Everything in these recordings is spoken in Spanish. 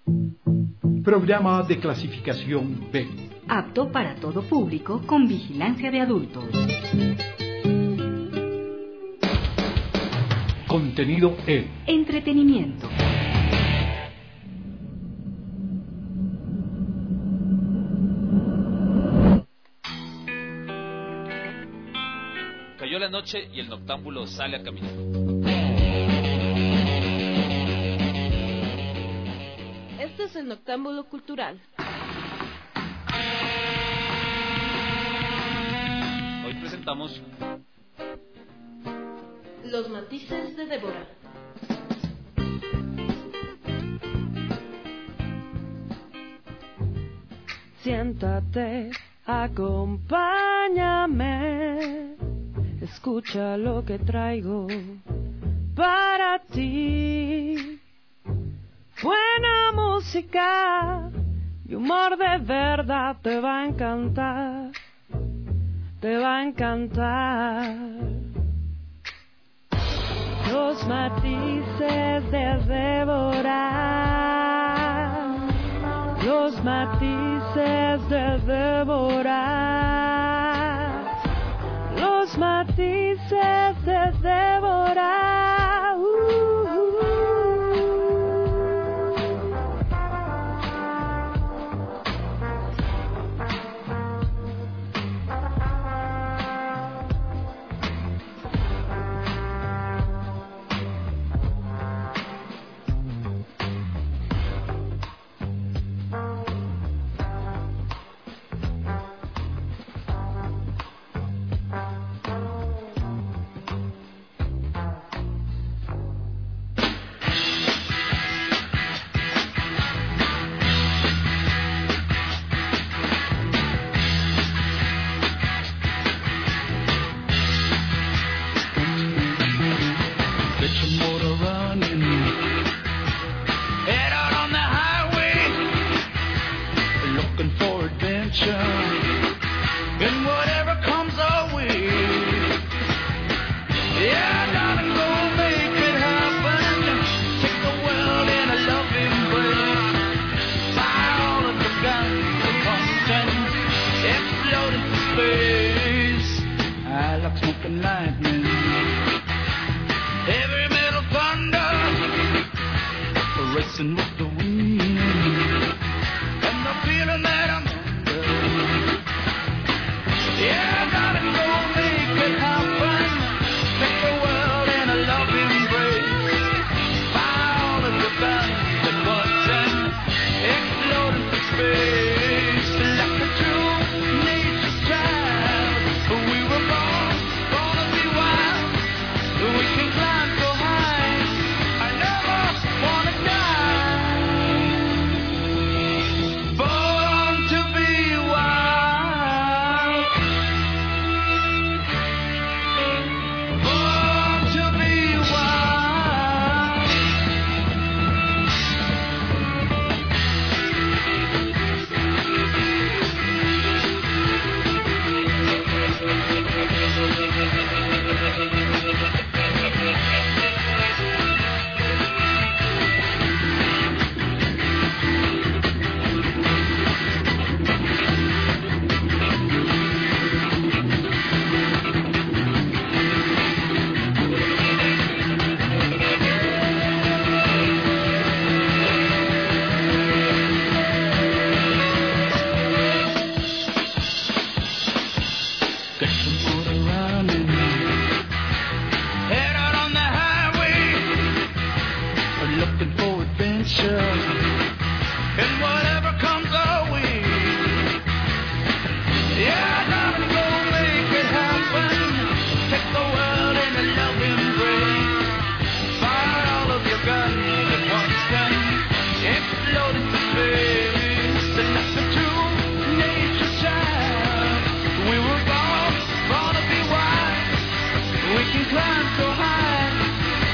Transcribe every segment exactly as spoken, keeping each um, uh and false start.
Programa de clasificación B. Apto para todo público con vigilancia de adultos. Contenido E. Entretenimiento. Cayó la noche y el noctámbulo sale a caminar. Este es el Noctámbulo Cultural. Hoy presentamos Los matices de Débora. Siéntate, acompáñame, escucha lo que traigo para ti. Buena música y humor de verdad te va a encantar, te va a encantar. Los matices de Débora, los matices de Débora, los matices de Débora. Uh, uh.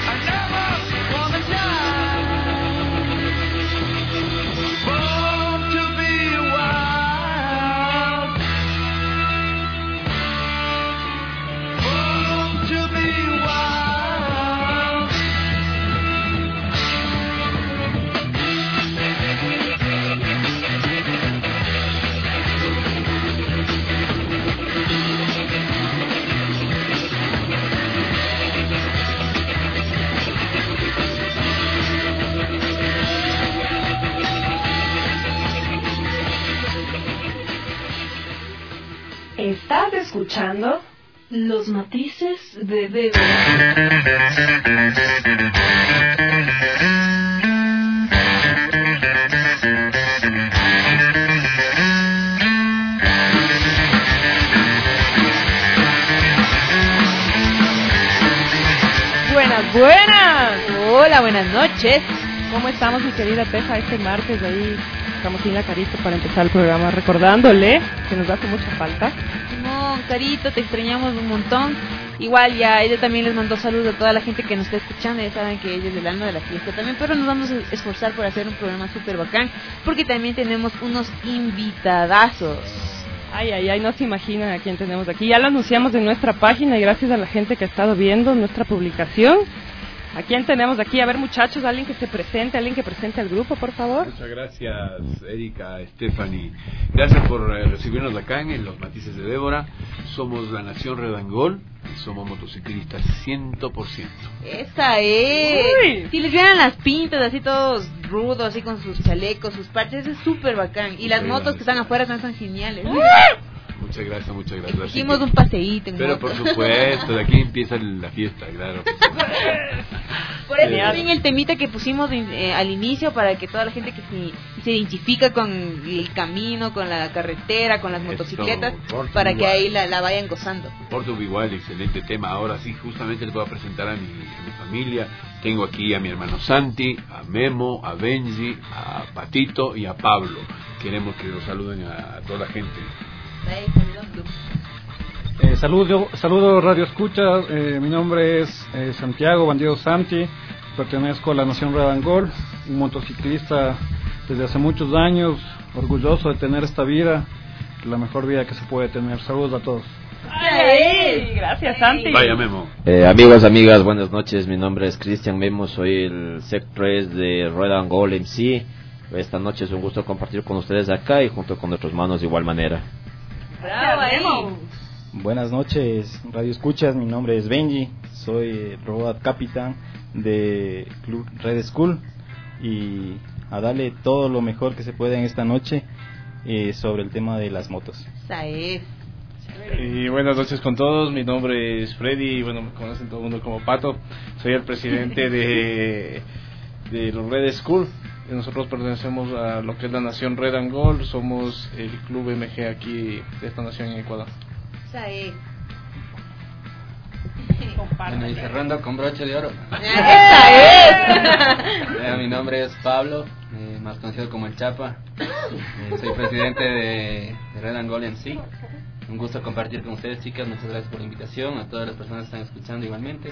Born Estás escuchando Los matices de Débora. Buenas, buenas. Hola, buenas noches. ¿Cómo estamos, mi querida Teja? Este martes ahí estamos sin la Carito para empezar el programa, recordándole que nos hace mucha falta. No, Carito, te extrañamos un montón. Igual ya ella también les mandó saludos a toda la gente que nos está escuchando. Ya saben que ella es el alma de la fiesta también, pero nos vamos a esforzar por hacer un programa súper bacán, porque también tenemos unos invitadazos. Ay, ay, ay, no se imaginan a quién tenemos aquí. Ya lo anunciamos en nuestra página y gracias a la gente que ha estado viendo nuestra publicación. ¿A quién tenemos aquí? A ver, muchachos, alguien que se presente, alguien que presente al grupo, por favor. Muchas gracias, Erika, Stephanie. Gracias por eh, recibirnos acá en Los Matices de Débora. Somos la Nación Redangol y somos motociclistas cien por ciento. ¡Esa es! Uy. Si les vieran las pintas así todos rudos, así con sus chalecos, sus parches, es súper bacán. Y las Sí, motos que sí. están afuera son, son geniales. Muchas gracias, muchas gracias. Así Hicimos que- un paseíto en Pero moto. por supuesto, de aquí empieza la fiesta, claro. Por eso Genial. también el temita que pusimos eh, al inicio, para que toda la gente que se, se identifica con el camino, con la carretera, con las Esto, motocicletas, por para que igual. ahí la, la vayan gozando. Porto igual, excelente tema. Ahora sí, justamente les voy a presentar a mi, a mi familia. Tengo aquí a mi hermano Santi, a Memo, a Benji, a Patito y a Pablo. Queremos que los saluden a, a toda la gente. Eh, saludo, saludo Radio Escucha, eh, mi nombre es eh, Santiago Bandido Santi, pertenezco a la Nación Redangol, un motociclista desde hace muchos años, orgulloso de tener esta vida, la mejor vida que se puede tener. Saludos a todos. Ay, gracias, Santi. Vaya, Memo. Eh, amigos, amigas, buenas noches. Mi nombre es Cristian Memo, soy el S E C tres de Redangol M C. Esta noche es un gusto compartir con ustedes acá y junto con nuestros hermanos de igual manera. ¡Bravo ahí! Buenas noches, Radio Escuchas, mi nombre es Benji, soy Robot Capitán de Club Red School y a darle todo lo mejor que se pueda en esta noche eh, sobre el tema de las motos. Esa es. Y buenas noches con todos, mi nombre es Freddy, y bueno, me conocen todo el mundo como Pato, soy el presidente de, de los Red School. Nosotros pertenecemos a lo que es la Nación Redangol, somos el club M G aquí de esta nación en Ecuador. Esa es. Bueno, y cerrando con broche de oro. ¡Esa es! Eh, mi nombre es Pablo, eh, más conocido como el Chapa. Eh, soy presidente de, de Redangol M C. Un gusto compartir con ustedes, chicas. Muchas gracias por la invitación. A todas las personas que están escuchando igualmente.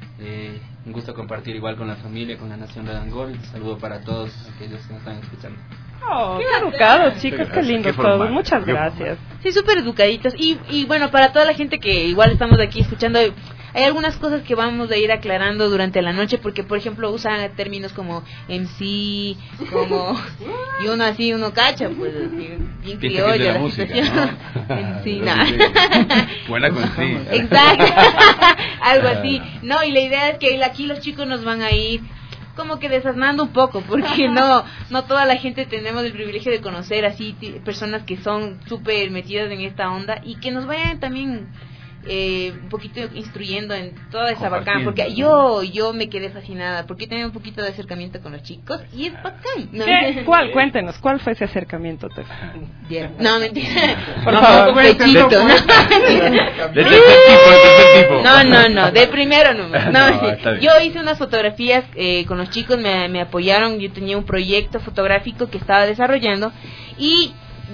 Eh, un gusto compartir igual con la familia, con la Nación Redangol. Un saludo para todos aquellos que nos están escuchando. Oh, qué educados, chicos, qué Gracias, lindos qué formal, todos. Muchas qué gracias. Sí, súper educaditos. Y, y bueno, para toda la gente que igual estamos aquí escuchando, hay algunas cosas que vamos a ir aclarando durante la noche, porque por ejemplo usan términos como M C, como y uno así, uno cacha, pues así, bien Piensa que es de criollo la la música, situación. ¿no? M C, No, no. sí. Buena con sí. Exacto. Algo así. No, y la idea es que aquí los chicos nos van a ir como que desasnando un poco, porque no no toda la gente tenemos el privilegio de conocer así t- personas que son súper metidas en esta onda y que nos vayan también eh, un poquito instruyendo en toda esa bacán, porque yo yo me quedé fascinada, porque he tenido un poquito de acercamiento con los chicos y es bacán, ¿no? ¿Qué? ¿Cuál? Cuéntenos, ¿cuál fue ese acercamiento, Tefa? Bien. No, mentira. Por no, favor, con cuéntenos. pechito, ¿no? Del tercer tipo, del tercer tipo. No, no, no, de primero nomás. No, No, está bien. yo hice unas fotografías eh, con los chicos, me, me apoyaron, yo tenía un proyecto fotográfico que estaba desarrollando y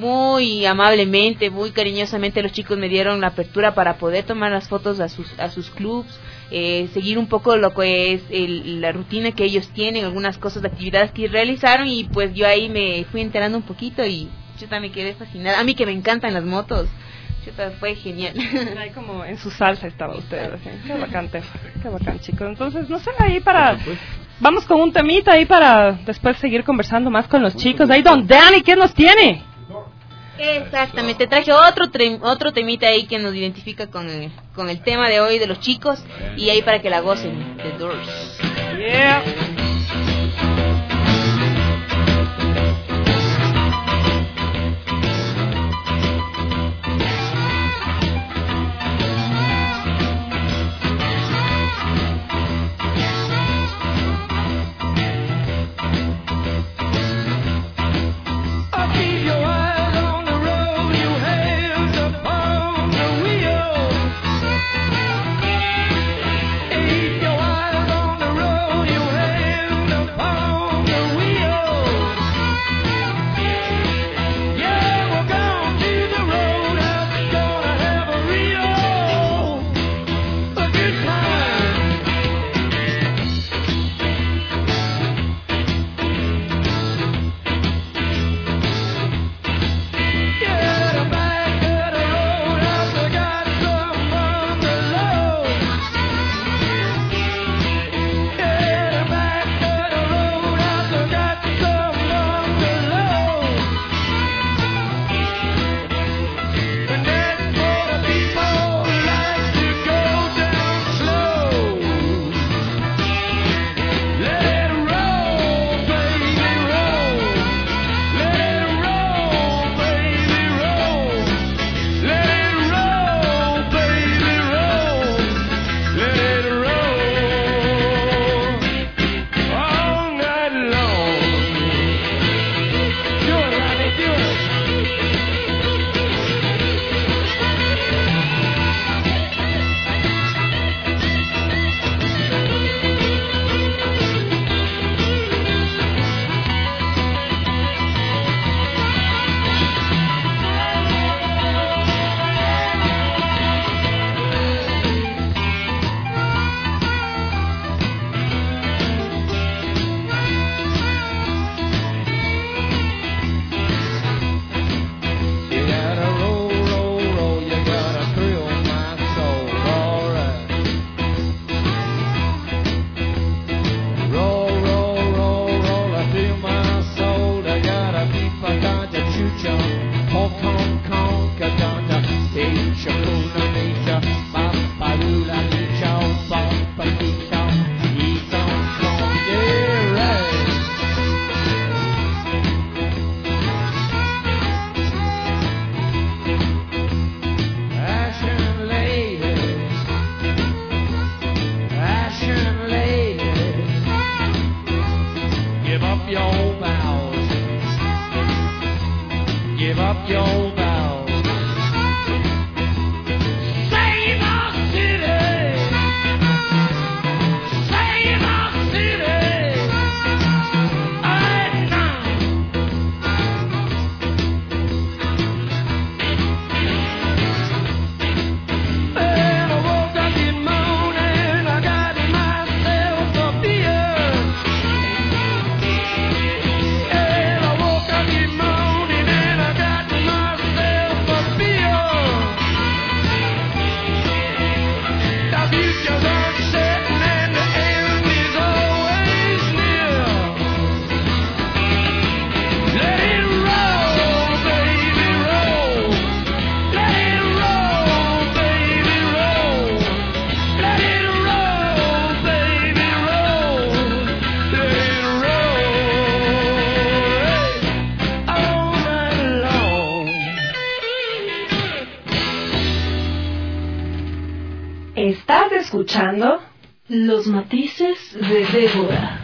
muy amablemente, muy cariñosamente los chicos me dieron la apertura para poder tomar las fotos a sus a sus clubs, eh, seguir un poco lo que es el, la rutina que ellos tienen, algunas cosas de actividades que realizaron y pues yo ahí me fui enterando un poquito y yo también quedé fascinada. A mí que me encantan las motos, chuta, fue genial. Ahí como en su salsa estaba usted, así. Qué bacán, Tefa. Qué bacán, chicos. Entonces, no sé, ahí para... Vamos con un temita ahí para después seguir conversando más con los chicos. Ahí, don Danny, ¿qué nos tiene? Exactamente, traje otro tre- otro temita ahí que nos identifica con el, con el tema de hoy de los chicos y ahí para que la gocen, The Doors. Yeah. escuchando Los Matices de Débora.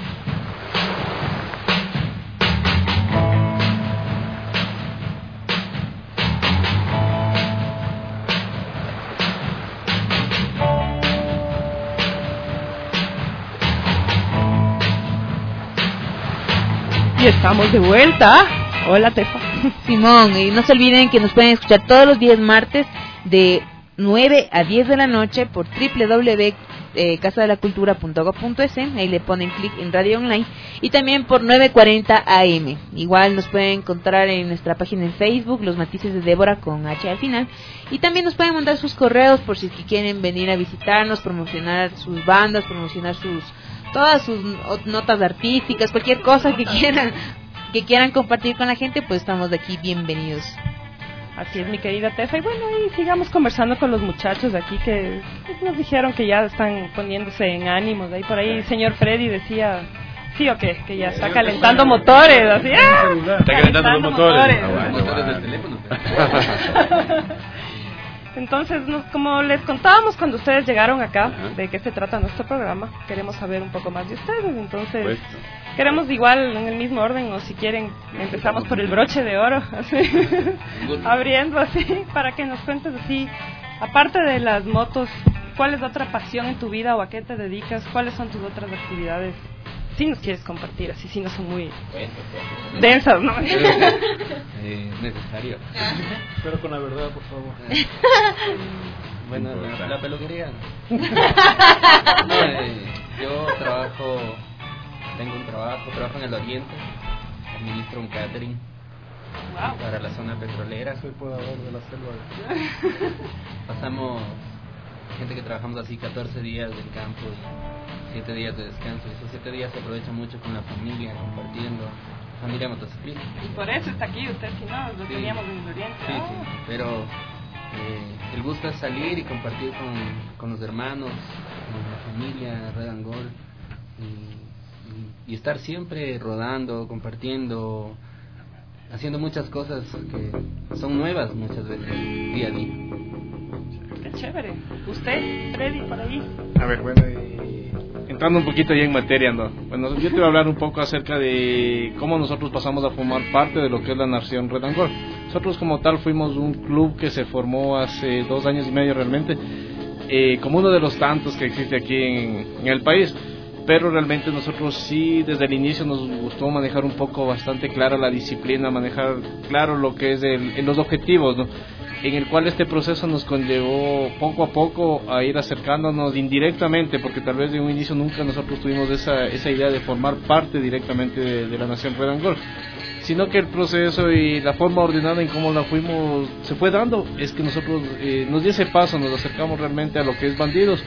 Y estamos de vuelta. Hola, Tefa. Simón, y no se olviden que nos pueden escuchar todos los días martes de nueve a diez de la noche por doble u doble u doble u punto casa de la cultura punto gob punto es. Ahí le ponen clic en radio online. Y también por nueve cuarenta a eme. Igual nos pueden encontrar en nuestra página en Facebook, Los Matices de Débora con H al final. Y también nos pueden mandar sus correos por si quieren venir a visitarnos, promocionar sus bandas, promocionar sus todas sus notas artísticas, cualquier cosa que quieran que quieran compartir con la gente, pues estamos de aquí bienvenidos. Así es, mi querida Tefa. Y bueno, y sigamos conversando con los muchachos de aquí que nos dijeron que ya están poniéndose en ánimos. Ahí por ahí el señor Freddy decía, sí o qué, que ya está calentando motores. Así, ¡ah! Está calentando los motores. Los motores del teléfono. Entonces, nos, como les contábamos cuando ustedes llegaron acá, de qué se trata nuestro programa, queremos saber un poco más de ustedes. Entonces, pues, queremos igual en el mismo orden, o si quieren, empezamos por el broche de oro, así, abriendo así, para que nos cuentes así, aparte de las motos, ¿cuál es otra pasión en tu vida o a qué te dedicas? ¿Cuáles son tus otras actividades? Si nos quieres compartir, así si no son muy densas, ¿no? Eh, necesario. Pero con la verdad, por favor. Bueno, la, la peluquería. No, eh, yo trabajo, tengo un trabajo, trabajo en el Oriente, administro un catering. Wow. Para la zona petrolera. Soy podador de la selva. Pasamos, gente que trabajamos así catorce días del campo y siete días de descanso. Esos siete días se aprovechan mucho con la familia, compartiendo, familia motociclista. Y por eso está aquí usted, si no, lo sí. teníamos en el Oriente. Sí, oh. sí, pero eh, el gusto es salir y compartir con, con los hermanos, con la familia, Red and Gold, y, y, y estar siempre rodando, compartiendo, haciendo muchas cosas que son nuevas muchas veces, día a día. Qué chévere. ¿Usted, Freddy, por ahí? A ver, bueno, y entrando un poquito ya en materia, ¿no? Bueno, yo te voy a hablar un poco acerca de cómo nosotros pasamos a formar parte de lo que es la Nación Red and Gold. Nosotros como tal fuimos un club que se formó hace dos años y medio realmente, eh, como uno de los tantos que existe aquí en, en el país. Pero realmente nosotros sí, desde el inicio nos gustó manejar un poco bastante clara la disciplina, manejar claro lo que es el, los objetivos, ¿no? En el cual este proceso nos conllevó poco a poco a ir acercándonos indirectamente, porque tal vez de un inicio nunca nosotros tuvimos esa, esa idea de formar parte directamente de, de la Nación Red and Gold, sino que el proceso y la forma ordenada en cómo la fuimos se fue dando, es que nosotros eh, nos dio ese paso, nos acercamos realmente a lo que es Bandidos.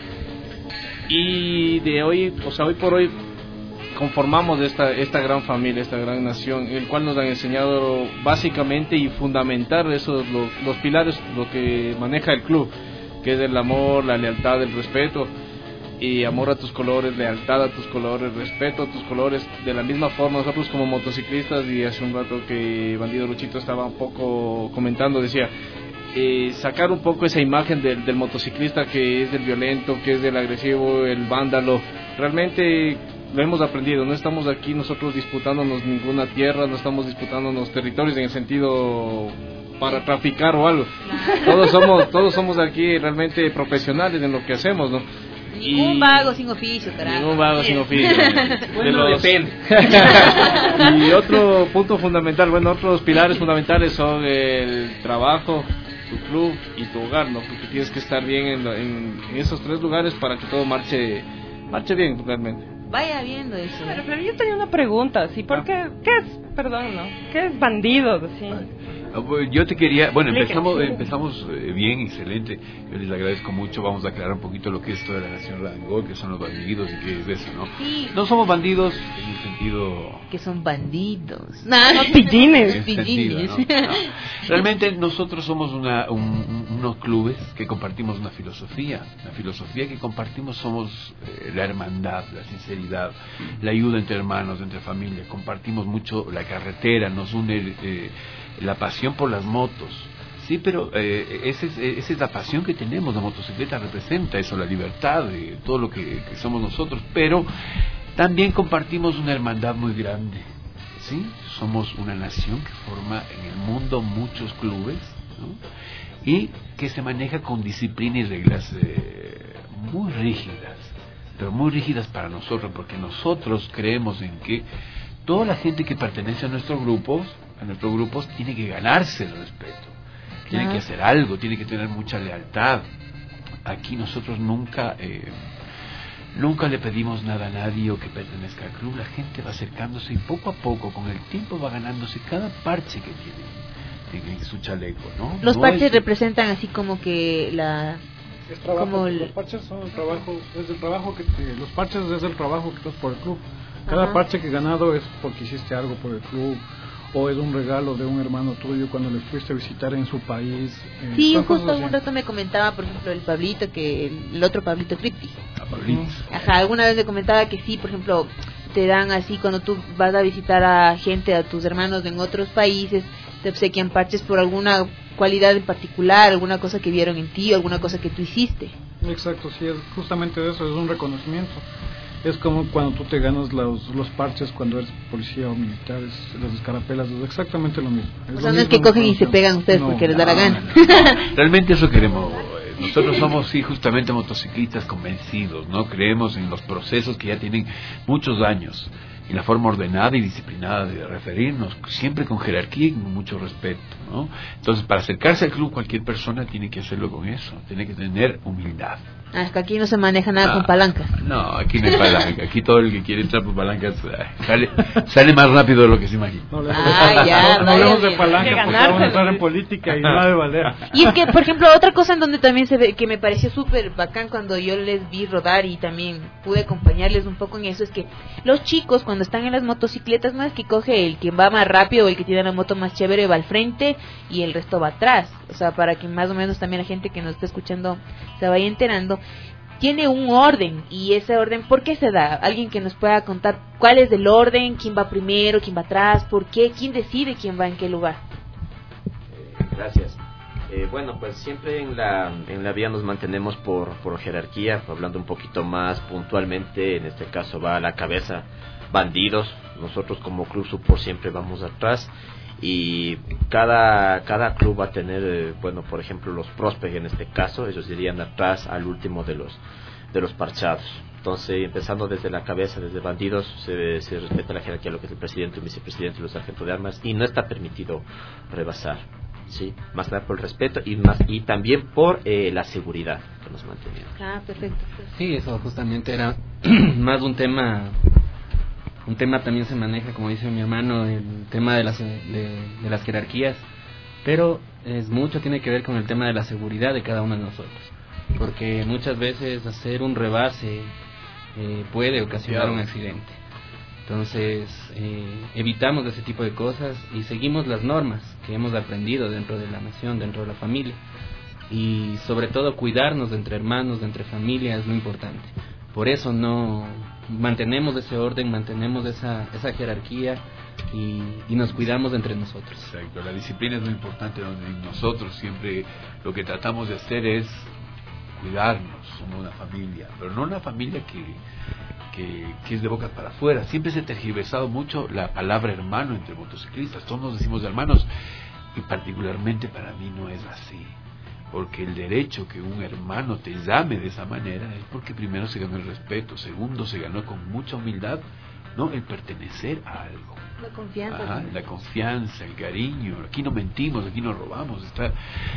Y de hoy, o sea, hoy por hoy conformamos esta esta gran familia, esta gran nación, el cual nos han enseñado básicamente y fundamentar esos los, los pilares, lo que maneja el club, que es el amor, la lealtad, el respeto, y amor a tus colores, lealtad a tus colores, respeto a tus colores. De la misma forma nosotros como motociclistas, y hace un rato que Bandido Luchito estaba un poco comentando, decía, Eh, sacar un poco esa imagen del, del motociclista que es el violento, que es el agresivo, el vándalo. Realmente lo hemos aprendido, no estamos aquí nosotros disputándonos ninguna tierra, no estamos disputándonos territorios en el sentido para traficar o algo. Todos somos todos somos aquí realmente profesionales en lo que hacemos, ¿no? Ningún y... vago sin oficio, carajo. Ningún vago sin oficio. Bueno, de los... depende. Y otro punto fundamental, bueno, otros pilares fundamentales son el trabajo, tu club y tu hogar, ¿no? Porque tienes que estar bien en, en, en esos tres lugares para que todo marche marche bien realmente. Vaya viendo eso. Pero, pero yo tenía una pregunta, ¿sí? ¿Por qué? ¿Qué es, perdón, no? ¿Qué es Bandidos, así? Yo te quería, bueno, empezamos empezamos bien, excelente. Yo les agradezco mucho. Vamos a aclarar un poquito lo que es toda la Nación Red and Gold, que son los bandidos y qué es eso, ¿no? Sí. No somos bandidos en un sentido... Que son bandidos. No, no, pillines. Pillines. ¿No? No. Realmente nosotros somos una, un, unos clubes que compartimos una filosofía. La filosofía que compartimos somos eh, la hermandad, la sinceridad, la ayuda entre hermanos, entre familias. Compartimos mucho la carretera, nos une... Eh, la pasión por las motos, Sí, pero eh, esa, es, esa es la pasión que tenemos. La motocicleta representa eso, la libertad, eh, todo lo que, que somos nosotros, pero también compartimos una hermandad muy grande, ¿sí? Somos una nación que forma en el mundo muchos clubes, ¿no? Y que se maneja con disciplina y reglas eh, muy rígidas, pero muy rígidas para nosotros, porque nosotros creemos en que toda la gente que pertenece a nuestros grupos, a nuestros grupos, tiene que ganarse el respeto, tiene ah. que hacer algo, tiene que tener mucha lealtad. Aquí nosotros nunca eh, nunca le pedimos nada a nadie o que pertenezca al club. La gente va acercándose y poco a poco, con el tiempo, va ganándose cada parche que tiene en su chaleco, ¿no? Los no parches es... representan así como que la... Es trabajo, como el... Los parches son el trabajo, es el trabajo que te, los parches es el trabajo que tú haces por el club. Cada Ajá. parche que he ganado es porque hiciste algo por el club, o es un regalo de un hermano tuyo cuando le fuiste a visitar en su país. Eh, sí, justo un rato me comentaba, por ejemplo, el Pablito, que el, el otro Pablito Cripti. Ah, Pablito. Ajá, alguna vez me comentaba que sí, por ejemplo, te dan así cuando tú vas a visitar a gente, a tus hermanos en otros países, te obsequian parches por alguna cualidad en particular, alguna cosa que vieron en ti, alguna cosa que tú hiciste. Exacto, sí, es justamente eso, es un reconocimiento. Es como cuando tú te ganas los, los parches cuando eres policía o militar, es, las escarapelas, es exactamente lo mismo. Es o sea, no es que cogen y se pegan ustedes no, porque les da la gana. No, no. Realmente eso queremos. Nosotros somos, sí, justamente motociclistas convencidos, ¿no? Creemos en los procesos que ya tienen muchos años, en la forma ordenada y disciplinada de referirnos, siempre con jerarquía y con mucho respeto, ¿no? Entonces, para acercarse al club, cualquier persona tiene que hacerlo con eso, tiene que tener humildad. Ah, es que aquí no se maneja nada ah, con palanca. No, aquí no hay palanca. Aquí todo el que quiere entrar por palanca sale, sale más rápido de lo que se imagina. No, ah, ya, no hablemos de palanca porque vamos a entrar en política y nada de valer. Y es que, por ejemplo, otra cosa en donde también se ve, que me pareció súper bacán cuando yo les vi rodar y también pude acompañarles un poco en eso, es que los chicos cuando están en las motocicletas no es que coge el que va más rápido o el que tiene la moto más chévere va al frente y el resto va atrás. O sea, para que más o menos también la gente que nos está escuchando se vaya enterando, tiene un orden, y ese orden, ¿por qué se da? Alguien que nos pueda contar cuál es el orden, quién va primero, quién va atrás, por qué, quién decide quién va en qué lugar. Eh, gracias. Eh, bueno, pues siempre en la en la vía nos mantenemos por, por jerarquía, hablando un poquito más puntualmente, en este caso va a la cabeza Bandidos, nosotros como Club Supor siempre vamos atrás. Y cada cada club va a tener, eh, bueno, por ejemplo, los prospects en este caso, ellos irían atrás al último de los de los parchados. Entonces, empezando desde la cabeza, desde Bandidos, se, se respeta la jerarquía, lo que es el presidente, el vicepresidente y los sargentos de armas, y no está permitido rebasar, ¿sí? Más que nada por el respeto y más y también por eh, la seguridad que nos mantenemos. Ah, perfecto. Sí, eso justamente era más un tema... Un tema también se maneja, como dice mi hermano, el tema de las, de, de las jerarquías, pero es mucho tiene que ver con el tema de la seguridad de cada uno de nosotros, porque muchas veces hacer un rebase eh, puede ocasionar un accidente. Entonces, eh, evitamos ese tipo de cosas y seguimos las normas que hemos aprendido dentro de la nación, dentro de la familia, y sobre todo cuidarnos de entre hermanos, de entre familias es muy importante. Por eso no mantenemos ese orden, mantenemos esa esa jerarquía y, y nos cuidamos entre nosotros. Exacto, la disciplina es muy importante. Nosotros siempre lo que tratamos de hacer es cuidarnos, somos una familia, pero no una familia que, que, que es de boca para afuera. Siempre se ha tergiversado mucho la palabra hermano entre motociclistas, todos nos decimos hermanos, y particularmente para mí no es así. Porque el derecho que un hermano te llame de esa manera es porque primero se ganó el respeto, segundo se ganó con mucha humildad, ¿no? El pertenecer a algo. La confianza. Ajá, la confianza, el cariño. Aquí no mentimos, aquí no robamos, está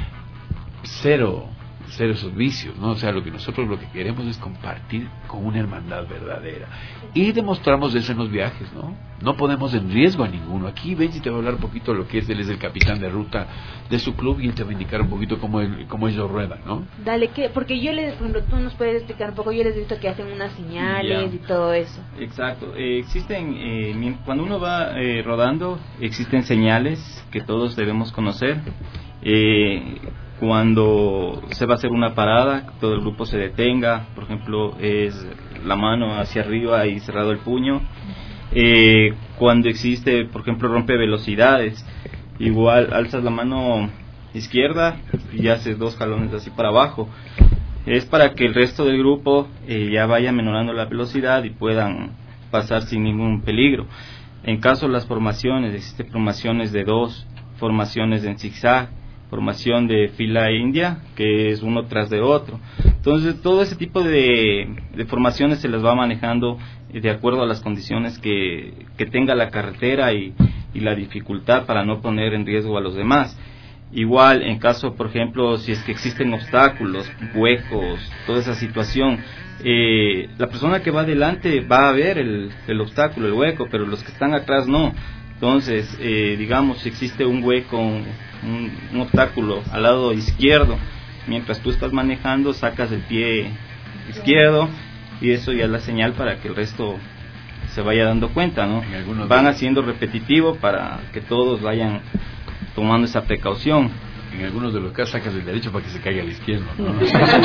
cero, cero esos vicios, ¿no? O sea, lo que nosotros lo que queremos es compartir con una hermandad verdadera. Y demostramos eso en los viajes, ¿no? No ponemos en riesgo a ninguno. Aquí Benji te va a hablar un poquito de lo que es, él es el capitán de ruta de su club y él te va a indicar un poquito cómo, él, cómo ellos ruedan, ¿no? Dale, que porque yo les, por ejemplo, tú nos puedes explicar un poco, yo les he visto que hacen unas señales yeah. y todo eso. Exacto, eh, existen, eh, cuando uno va eh, rodando, existen señales que todos debemos conocer. Eh, cuando se va a hacer una parada, todo el grupo se detenga, por ejemplo, es la mano hacia arriba y cerrado el puño. Eh, cuando existe, por ejemplo, rompe velocidades, igual alzas la mano izquierda y hace dos jalones así para abajo. Es para que el resto del grupo eh, ya vaya menorando la velocidad y puedan pasar sin ningún peligro. En caso de las formaciones, existen formaciones de dos, formaciones en zigzag, formación de fila india, que es uno tras de otro. Entonces, todo ese tipo de, de formaciones se las va manejando de acuerdo a las condiciones que, que tenga la carretera y, y la dificultad para no poner en riesgo a los demás. Igual, en caso, por ejemplo, si es que existen obstáculos, huecos, toda esa situación, eh, la persona que va adelante va a ver el, el obstáculo, el hueco, pero los que están atrás no. Entonces, eh, digamos, si existe un hueco, un, un obstáculo al lado izquierdo, mientras tú estás manejando, sacas el pie izquierdo y eso ya es la señal para que el resto se vaya dando cuenta, ¿no? Van haciendo repetitivo para que todos vayan tomando esa precaución. En algunos de los casos sacas el derecho para que se caiga al izquierdo, ¿no?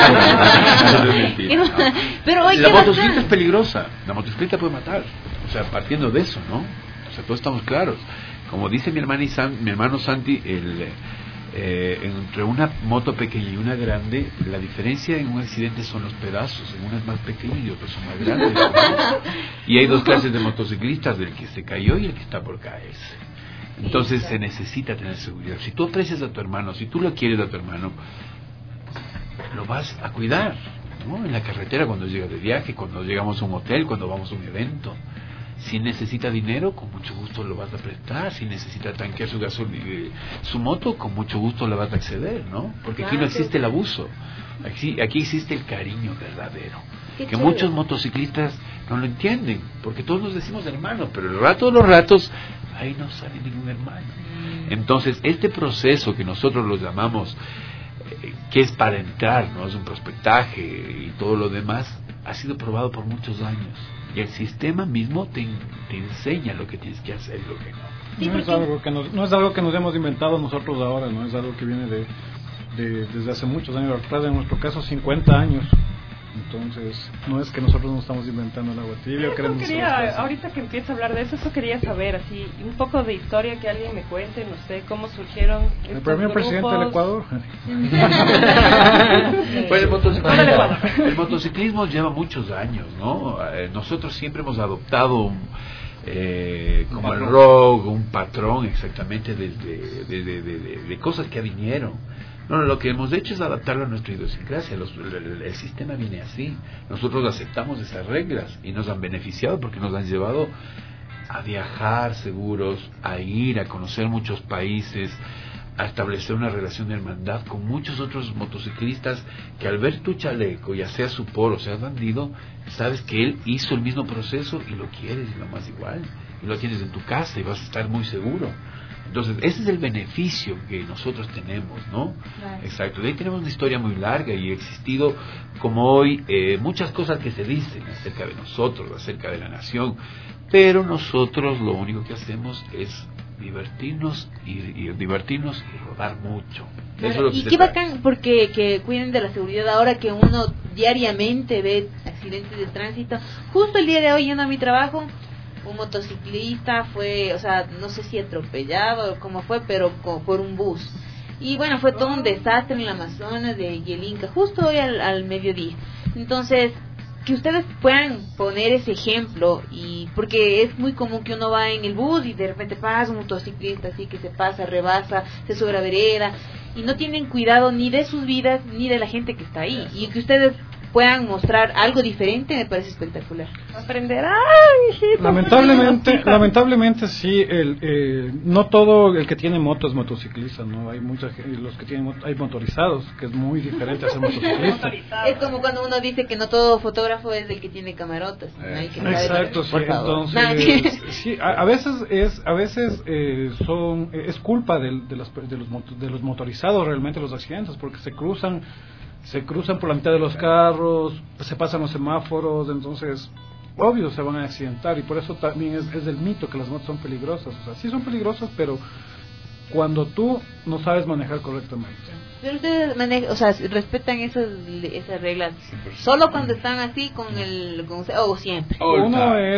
Pero hoy la motocicleta es peligrosa, la motocicleta puede matar, o sea, partiendo de eso, ¿no? O sea, todos estamos claros. Como dice mi hermana y San, mi hermano Santi, el, eh, entre una moto pequeña y una grande, la diferencia en un accidente son los pedazos, en una es más pequeña y otra son más grandes, ¿no? Y hay dos clases de motociclistas, el que se cayó y el que está por caerse. Entonces se necesita tener seguridad. Si tú aprecias a tu hermano, si tú lo quieres a tu hermano, lo vas a cuidar, ¿no? En la carretera, cuando llegas de viaje, cuando llegamos a un hotel, cuando vamos a un evento. Si necesita dinero, con mucho gusto lo vas a prestar. Si necesita tanquear su gasolina, su moto, con mucho gusto le vas a acceder, ¿no? Porque aquí no existe el abuso. Aquí, aquí existe el cariño verdadero. Que chévere. Muchos motociclistas no lo entienden, porque todos nos decimos hermanos, pero el rato de los ratos ahí no sale ningún hermano. Entonces, este proceso que nosotros lo llamamos, eh, que es para entrar, no es un prospectaje y todo lo demás, ha sido probado por muchos años. Y el sistema mismo te, te enseña lo que tienes que hacer y lo que no. Sí, no, es algo que nos, no es algo que nos hemos inventado nosotros ahora, no es algo que viene de, de desde hace muchos años atrás, en nuestro caso cincuenta años. Entonces, no es que nosotros no estamos inventando el agua tibia. Eso quería, ahorita que empiezo a hablar de eso, eso quería saber, así, un poco de historia, que alguien me cuente, no sé, cómo surgieron estos el primer grupos. Presidente del Ecuador. Pues el, motociclismo, el motociclismo lleva muchos años, ¿no? Eh, nosotros siempre hemos adoptado un, eh, como el rock, un patrón exactamente de, de, de, de, de, de cosas que vinieron. No, lo que hemos hecho es adaptarlo a nuestra idiosincrasia. Los, el, el sistema viene así. Nosotros aceptamos esas reglas y nos han beneficiado porque nos han llevado a viajar seguros, a ir a conocer muchos países, a establecer una relación de hermandad con muchos otros motociclistas que al ver tu chaleco, ya sea su polo, sea bandido, sabes que él hizo el mismo proceso y lo quieres y lo más igual. Y lo tienes en tu casa y vas a estar muy seguro. Entonces, ese es el beneficio que nosotros tenemos, ¿no? Claro. Exacto. De ahí tenemos una historia muy larga y ha existido, como hoy, eh, muchas cosas que se dicen acerca de nosotros, acerca de la nación, pero nosotros lo único que hacemos es divertirnos y, y divertirnos y rodar mucho. Claro, Eso es lo que y se qué trata. bacán, porque que cuiden de la seguridad ahora que uno diariamente ve accidentes de tránsito. Justo el día de hoy, yendo a mi trabajo, un motociclista fue, o sea, no sé si atropellado o cómo fue, pero co- por un bus. Y bueno, fue todo un desastre en el Amazonas de Yelinka, justo hoy al, al mediodía. Entonces, que ustedes puedan poner ese ejemplo, y porque es muy común que uno va en el bus y de repente pasa un motociclista así que se pasa, rebasa, se sube a la vereda, y no tienen cuidado ni de sus vidas ni de la gente que está ahí. Y que ustedes puedan mostrar algo diferente me parece espectacular. Aprenderán, hijito. Lamentablemente, lamentablemente sí, el, eh, no todo el que tiene moto es motociclista, no hay muchos los que tienen moto, hay motorizados, que es muy diferente a ser motociclista. Es como cuando uno dice que no todo fotógrafo es el que tiene camarotas. Eh. No hay que Exacto, sí, entonces sí, a, a veces es, a veces eh, son es culpa de, de, las, de los moto, de los motorizados realmente los accidentes, porque se cruzan se cruzan por la mitad de los carros, se pasan los semáforos, entonces obvio se van a accidentar, y por eso también es, es el mito que las motos son peligrosas. O sea, sí son peligrosas, pero cuando tú no sabes manejar correctamente. Pero ustedes manejan, o sea, respetan esas esas reglas solo cuando están así con el con, o siempre. Uno es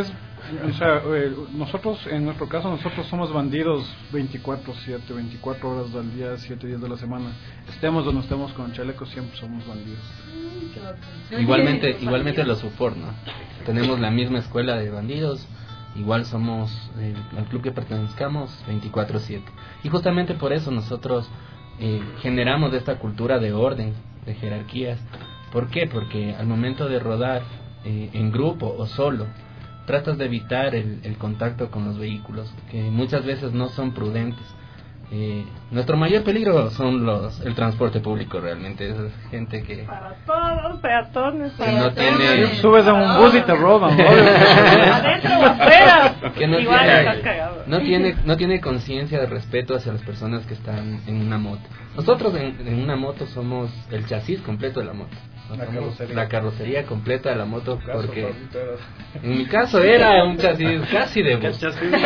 O sea, eh, nosotros, en nuestro caso, nosotros somos bandidos veinticuatro siete, veinticuatro horas del día, siete días de la semana. Estemos donde estemos con chalecos, siempre somos bandidos. Igualmente, igualmente los U F O R, ¿no? Tenemos la misma escuela de bandidos, igual somos el, el club que pertenezcamos veinticuatro siete. Y justamente por eso nosotros eh, generamos esta cultura de orden, de jerarquías. ¿Por qué? Porque al momento de rodar eh, en grupo o solo, tratas de evitar el, el contacto con los vehículos, que muchas veces no son prudentes. Eh, nuestro mayor peligro son los el transporte público, realmente es gente que para todos peatones, que no tiene, subes a un bus y te roban, adentro o afuera, que no igual tiene, estás cagado. no tiene no tiene conciencia de respeto hacia las personas que están en una moto. Nosotros en, en una moto somos el chasis completo de la moto. La carrocería. la carrocería completa de la moto, porque en mi caso era un chasis casi de bus.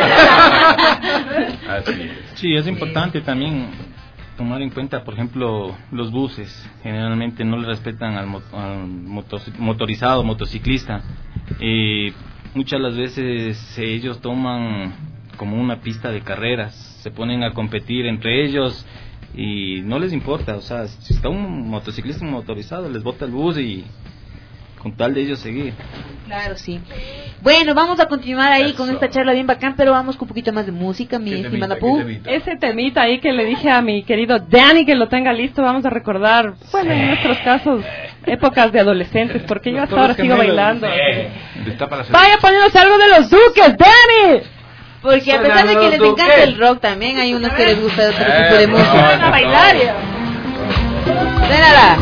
Sí, es importante también tomar en cuenta, por ejemplo, los buses. Generalmente no le respetan al, mot- al motos- motorizado, motociclista. Eh, muchas las veces ellos toman como una pista de carreras, se ponen a competir entre ellos y no les importa, o sea, si está un motociclista motorizado, les bota el bus y con tal de ellos seguir. Claro, sí. Bueno, vamos a continuar ahí Eso. con esta charla bien bacán, pero vamos con un poquito más de música, mi estimada Pu. Ese temita ahí que le dije a mi querido Danny que lo tenga listo, vamos a recordar, bueno, en nuestros casos, épocas de adolescentes, porque yo hasta ahora sigo bailando. Vaya, ponernos algo de los Duques, Danny. Porque a pesar de que les encanta el rock, también hay unos que les gusta otro tipo de música. Van a bailar ya. Vénala.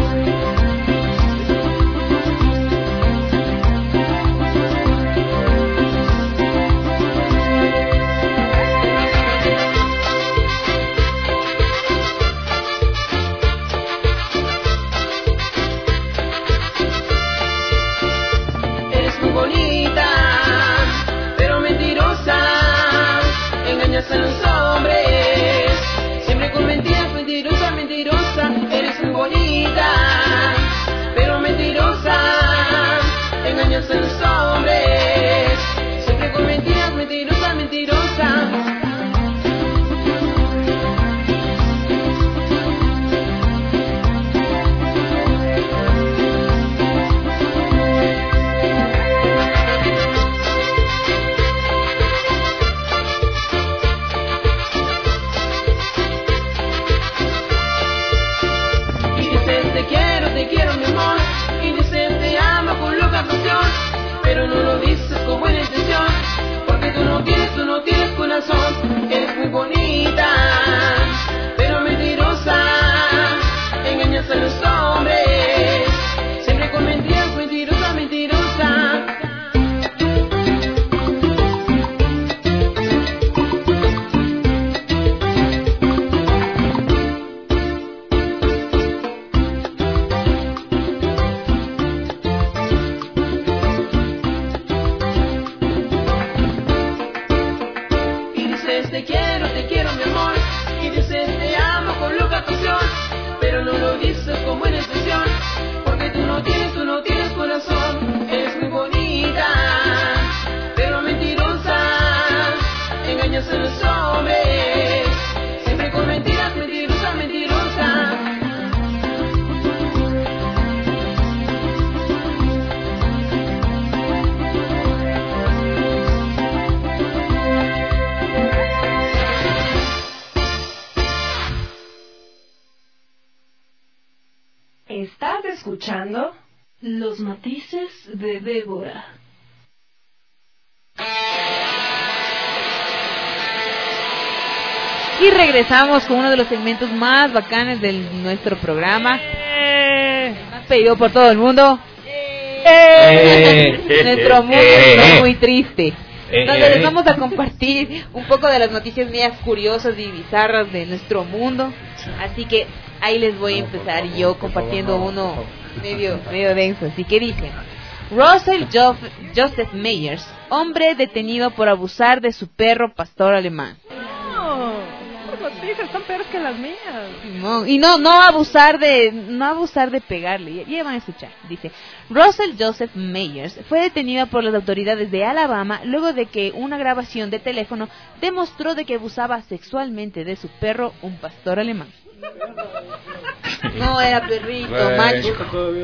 Eres muy bonita, pero mentirosa. Engañas a los hombres, siempre con mentiras, mentirosa, mentirosa. Eres muy bonita, pero mentirosa. Engañas a los hombres, siempre con mentiras, mentirosa, mentirosa. Te quiero mi amor, y dicen te amo con loca pasión, pero no lo dices con buena intención, porque tú no tienes, tú no tienes corazón. Eres muy bonita, pero mentirosa, engañas a los hombres, siempre con mentiras, mentirosa, mentirosa. Te quiero, te quiero mi amor, y dices te amo con loca pasión, pero no lo dices con buena intención, porque tú no tienes, tú no tienes corazón. Eres muy bonita, pero mentirosa, engañas a los hombres, siempre con mentiras, mentirosa, mentirosa. Estás escuchando Los Matices de Débora. Y regresamos con uno de los segmentos más bacanes de nuestro programa. Eh. Más pedido por todo el mundo. Eh. Nuestro mundo está muy triste. Entonces les vamos a compartir un poco de las noticias mías curiosas y bizarras de nuestro mundo. Así que ahí les voy a empezar yo compartiendo uno medio medio denso. Así que dicen: Russell Jof- Joseph Meyers, hombre detenido por abusar de su perro pastor alemán. No, por los noticias son peores que las mías. No, y no no abusar de no abusar de pegarle. Ya, ya van a escuchar. Dice, Russell Joseph Meyers fue detenido por las autoridades de Alabama luego de que una grabación de teléfono demostró de que abusaba sexualmente de su perro, un pastor alemán. No era perrito, macho.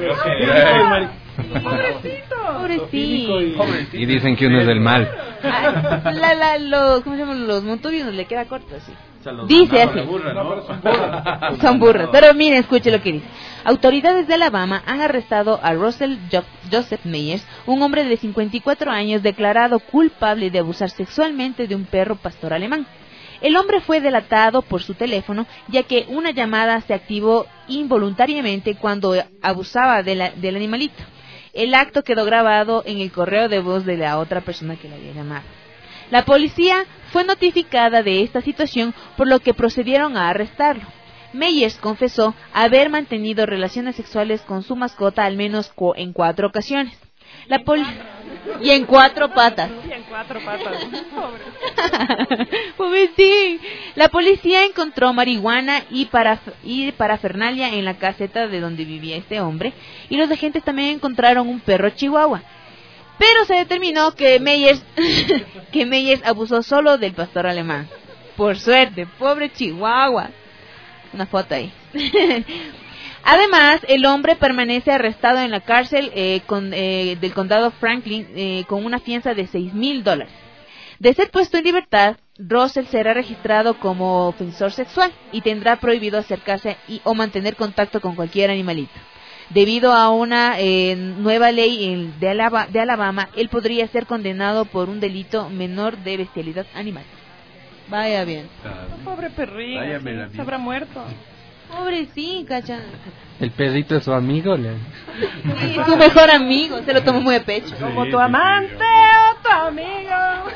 Pobrecito. Pobrecito. Y dicen que uno es del mal. Ah, la, la, los, ¿cómo se llaman? Los montubios le queda corto así. Dice así. Burra, ¿no? Son burros. Pero miren, escuche lo que dice. Autoridades de Alabama han arrestado a Russell jo- Joseph Meyers, un hombre de cincuenta y cuatro años declarado culpable de abusar sexualmente de un perro pastor alemán. El hombre fue delatado por su teléfono, ya que una llamada se activó involuntariamente cuando abusaba de la, del animalito. El acto quedó grabado en el correo de voz de la otra persona que le había llamado. La policía fue notificada de esta situación, por lo que procedieron a arrestarlo. Meyers confesó haber mantenido relaciones sexuales con su mascota al menos cu- en cuatro ocasiones. La poli- y en cuatro patas. Y en cuatro patas. Pobre. Pobrecín. La policía encontró marihuana y, paraf- y parafernalia en la caseta de donde vivía este hombre, y los agentes también encontraron un perro chihuahua. Pero se determinó que Meyers, que Meyers abusó solo del pastor alemán. Por suerte, pobre chihuahua. Una foto ahí. Además, el hombre permanece arrestado en la cárcel eh, con, eh, del condado Franklin eh, con una fianza de seis mil dólares. De ser puesto en libertad, Russell será registrado como ofensor sexual y tendrá prohibido acercarse y, o mantener contacto con cualquier animalito. Debido a una eh, nueva ley en, de, Alaba, de Alabama, él podría ser condenado por un delito menor de bestialidad animal. Vaya bien. Pobre perrito. Váyamela, Se habrá muerto. Pobre sí, cacha. El perrito es su amigo, le. Sí, su mejor amigo, se lo tomó muy a pecho. Como tu amante o tu amigo.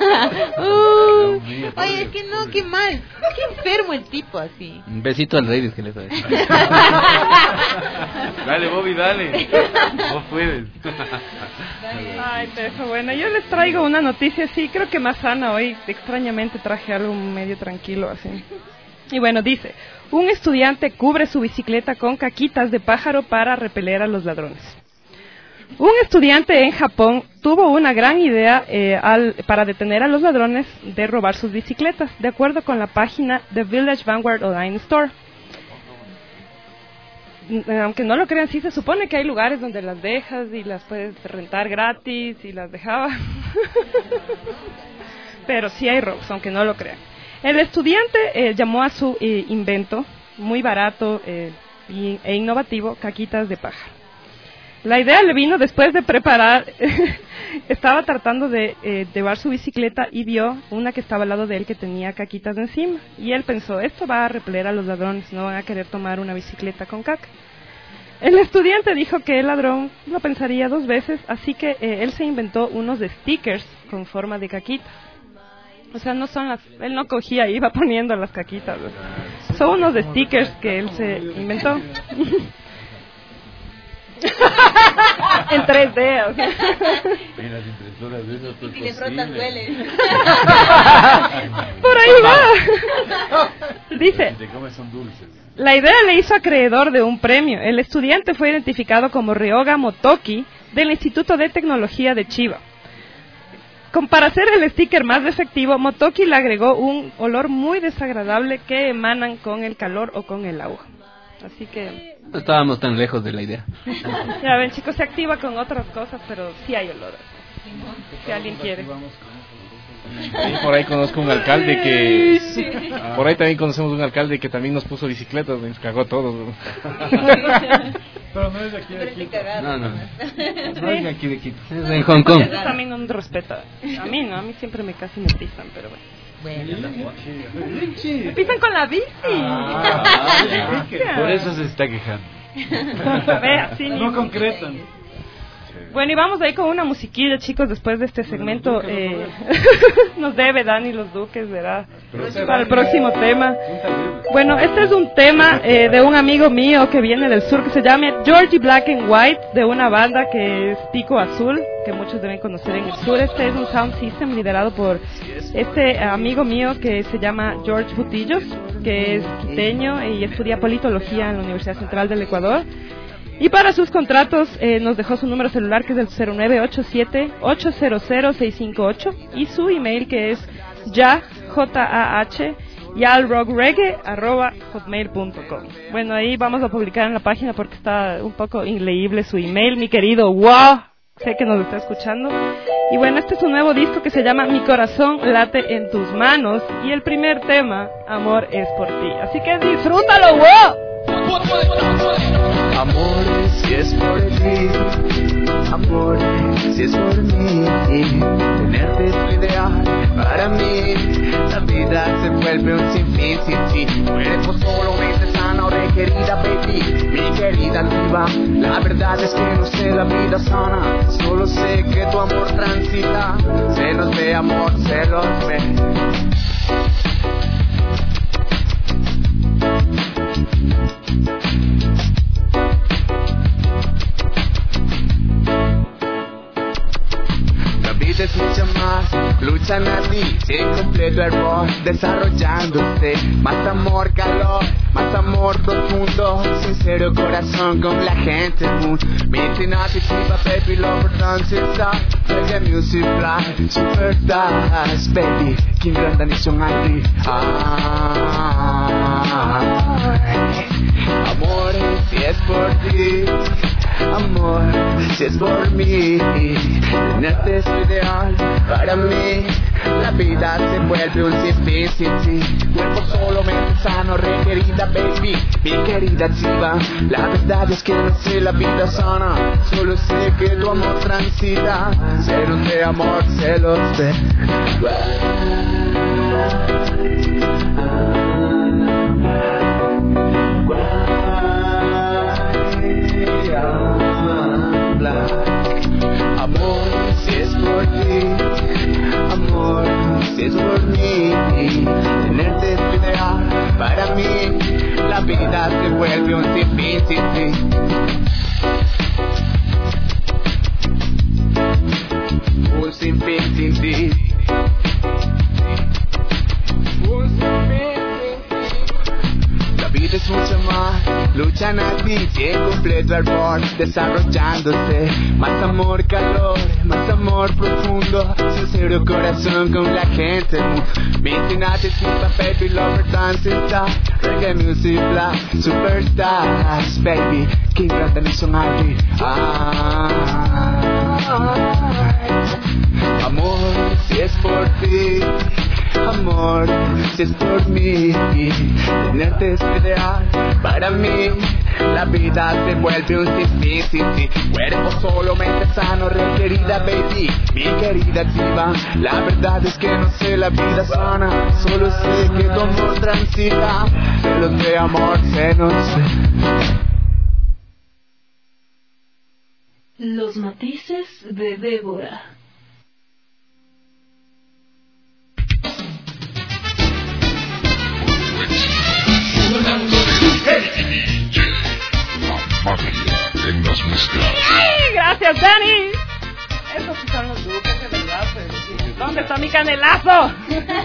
uh, oye, es que no, qué mal. Qué enfermo el tipo así. Un besito al rey, es que le doy. Dale, Bobby, dale. Vos puedes. Ay, Tejo, bueno, yo les traigo una noticia así, creo que más sana hoy. Extrañamente traje algo medio tranquilo así. Y bueno, dice, un estudiante cubre su bicicleta con caquitas de pájaro para repeler a los ladrones. Un estudiante en Japón tuvo una gran idea eh, al, para detener a los ladrones de robar sus bicicletas, de acuerdo con la página The Village Vanguard Online Store. Aunque no lo crean, sí se supone que hay lugares donde las dejas y las puedes rentar gratis y las dejaba. Pero sí hay robos, aunque no lo crean. El estudiante eh, llamó a su eh, invento, muy barato eh, y, e innovativo, caquitas de pájaro. La idea le vino después de preparar, estaba tratando de eh, llevar su bicicleta y vio una que estaba al lado de él que tenía caquitas encima. Y él pensó, esto va a repeler a los ladrones, no van a querer tomar una bicicleta con caca. El estudiante dijo que el ladrón lo pensaría dos veces, así que eh, él se inventó unos stickers con forma de caquitas. O sea, no son las, él no cogía y iba poniendo las caquitas. ¿No? Son unos stickers que él se inventó. En tres D, o sea. En las impresoras de esas, pues, y si le frotas duele. Por ahí va. Dice, si te comes son dulces. La idea le hizo acreedor de un premio. El estudiante fue identificado como Ryoga Motoki del Instituto de Tecnología de Chiba. Como para hacer el sticker más efectivo, Motoki le agregó un olor muy desagradable que emanan con el calor o con el agua. Así que... No estábamos tan lejos de la idea. Ya ven, chicos, se activa con otras cosas, pero sí hay olor. Si alguien quiere. Sí, por ahí conozco un alcalde que... Por ahí también conocemos un alcalde que también nos puso bicicletas, nos cagó a todos. Pero no es de aquí de Quito. No, no. No es de aquí de Quito. Es en Hong Kong. También no respeta. A mí no, a mí siempre me casi me pisan, pero bueno. Bueno. Me pisan con la bici. Ah, por eso se está quejando. Ve, así No mismo. concretan. Bueno, y vamos ahí con una musiquilla, chicos, después de este segmento. Eh, nos debe Dani los Duques, ¿verdad? Para el próximo tema. Bueno, este es un tema eh, de un amigo mío que viene del sur, que se llama Georgie Black and White, de una banda que es Pico Azul, que muchos deben conocer en el sur. Este es un sound system liderado por este amigo mío que se llama George Butillos, que es quiteño y estudia politología en la Universidad Central del Ecuador. Y para sus contratos eh, nos dejó su número celular, que es el cero nueve ocho siete ocho cero cero seis cinco ocho, y su email, que es ya, J A H, yalrockreggae arroba hotmail punto com. Bueno, ahí vamos a publicar en la página porque está un poco inleíble su email, mi querido Wow, sé que nos está escuchando. Y bueno, este es un nuevo disco que se llama Mi corazón late en tus manos, y el primer tema, Amor es por ti. Así que disfrútalo, Wow. Amor, si es por ti, amor, si es por mí, tenerte es lo ideal para mí. La vida se vuelve un sinfín sin ti. Cuerpo solo mente sana o requerida, baby, mi querida diva. La verdad es que no sé la vida sana, solo sé que tu amor transita. Celos de amor, celos de es mucho más, luchan a ti, sin completo error, desarrollándose, más amor, calor, más amor profundo, sincero corazón con la gente moon, meeting attitude, baby, love, dance, stop, reggae music, fly, superstars, baby, King Granda ni son aquí, amor, si es por ti, amor, si es por mí, tenerte es lo ideal para mí. La vida se vuelve un sinfín sin ti. Cuerpo solo, mente sano, requerida, baby, mi querida chiva. La verdad es que no sé la vida sana, solo sé que tu amor transita. Celos de amor, celos de amor, si es por ti, amor, si es por mí, tenerte es lo ideal para mí. La vida se vuelve un sinfín sin ti. Un sinfín sin ti. Un sinfín. La vida es mucho más, luchan a ti, sin completo error, desarrollándose, más amor, calor, más amor profundo, sincero corazón con la gente, meeting attitude, baby, lover, dance, stop, reggae music, black, superstars, baby, King Granda ni son aquí, amor, si es por ti, amor, si es por mí, tenerte es lo ideal para mí. La vida se vuelve un sinfín sin ti. Cuerpo solo, mente sano, requerida, baby, mi querida diva. La verdad es que no sé la vida sana, solo sé que tu amor transita. Celos de amor, celos de... Los matices de Débora. En las mezclas. ¡Ay, gracias, Dani! Esos sí son los grupos, de verdad. Pues. ¿Dónde está mi canelazo?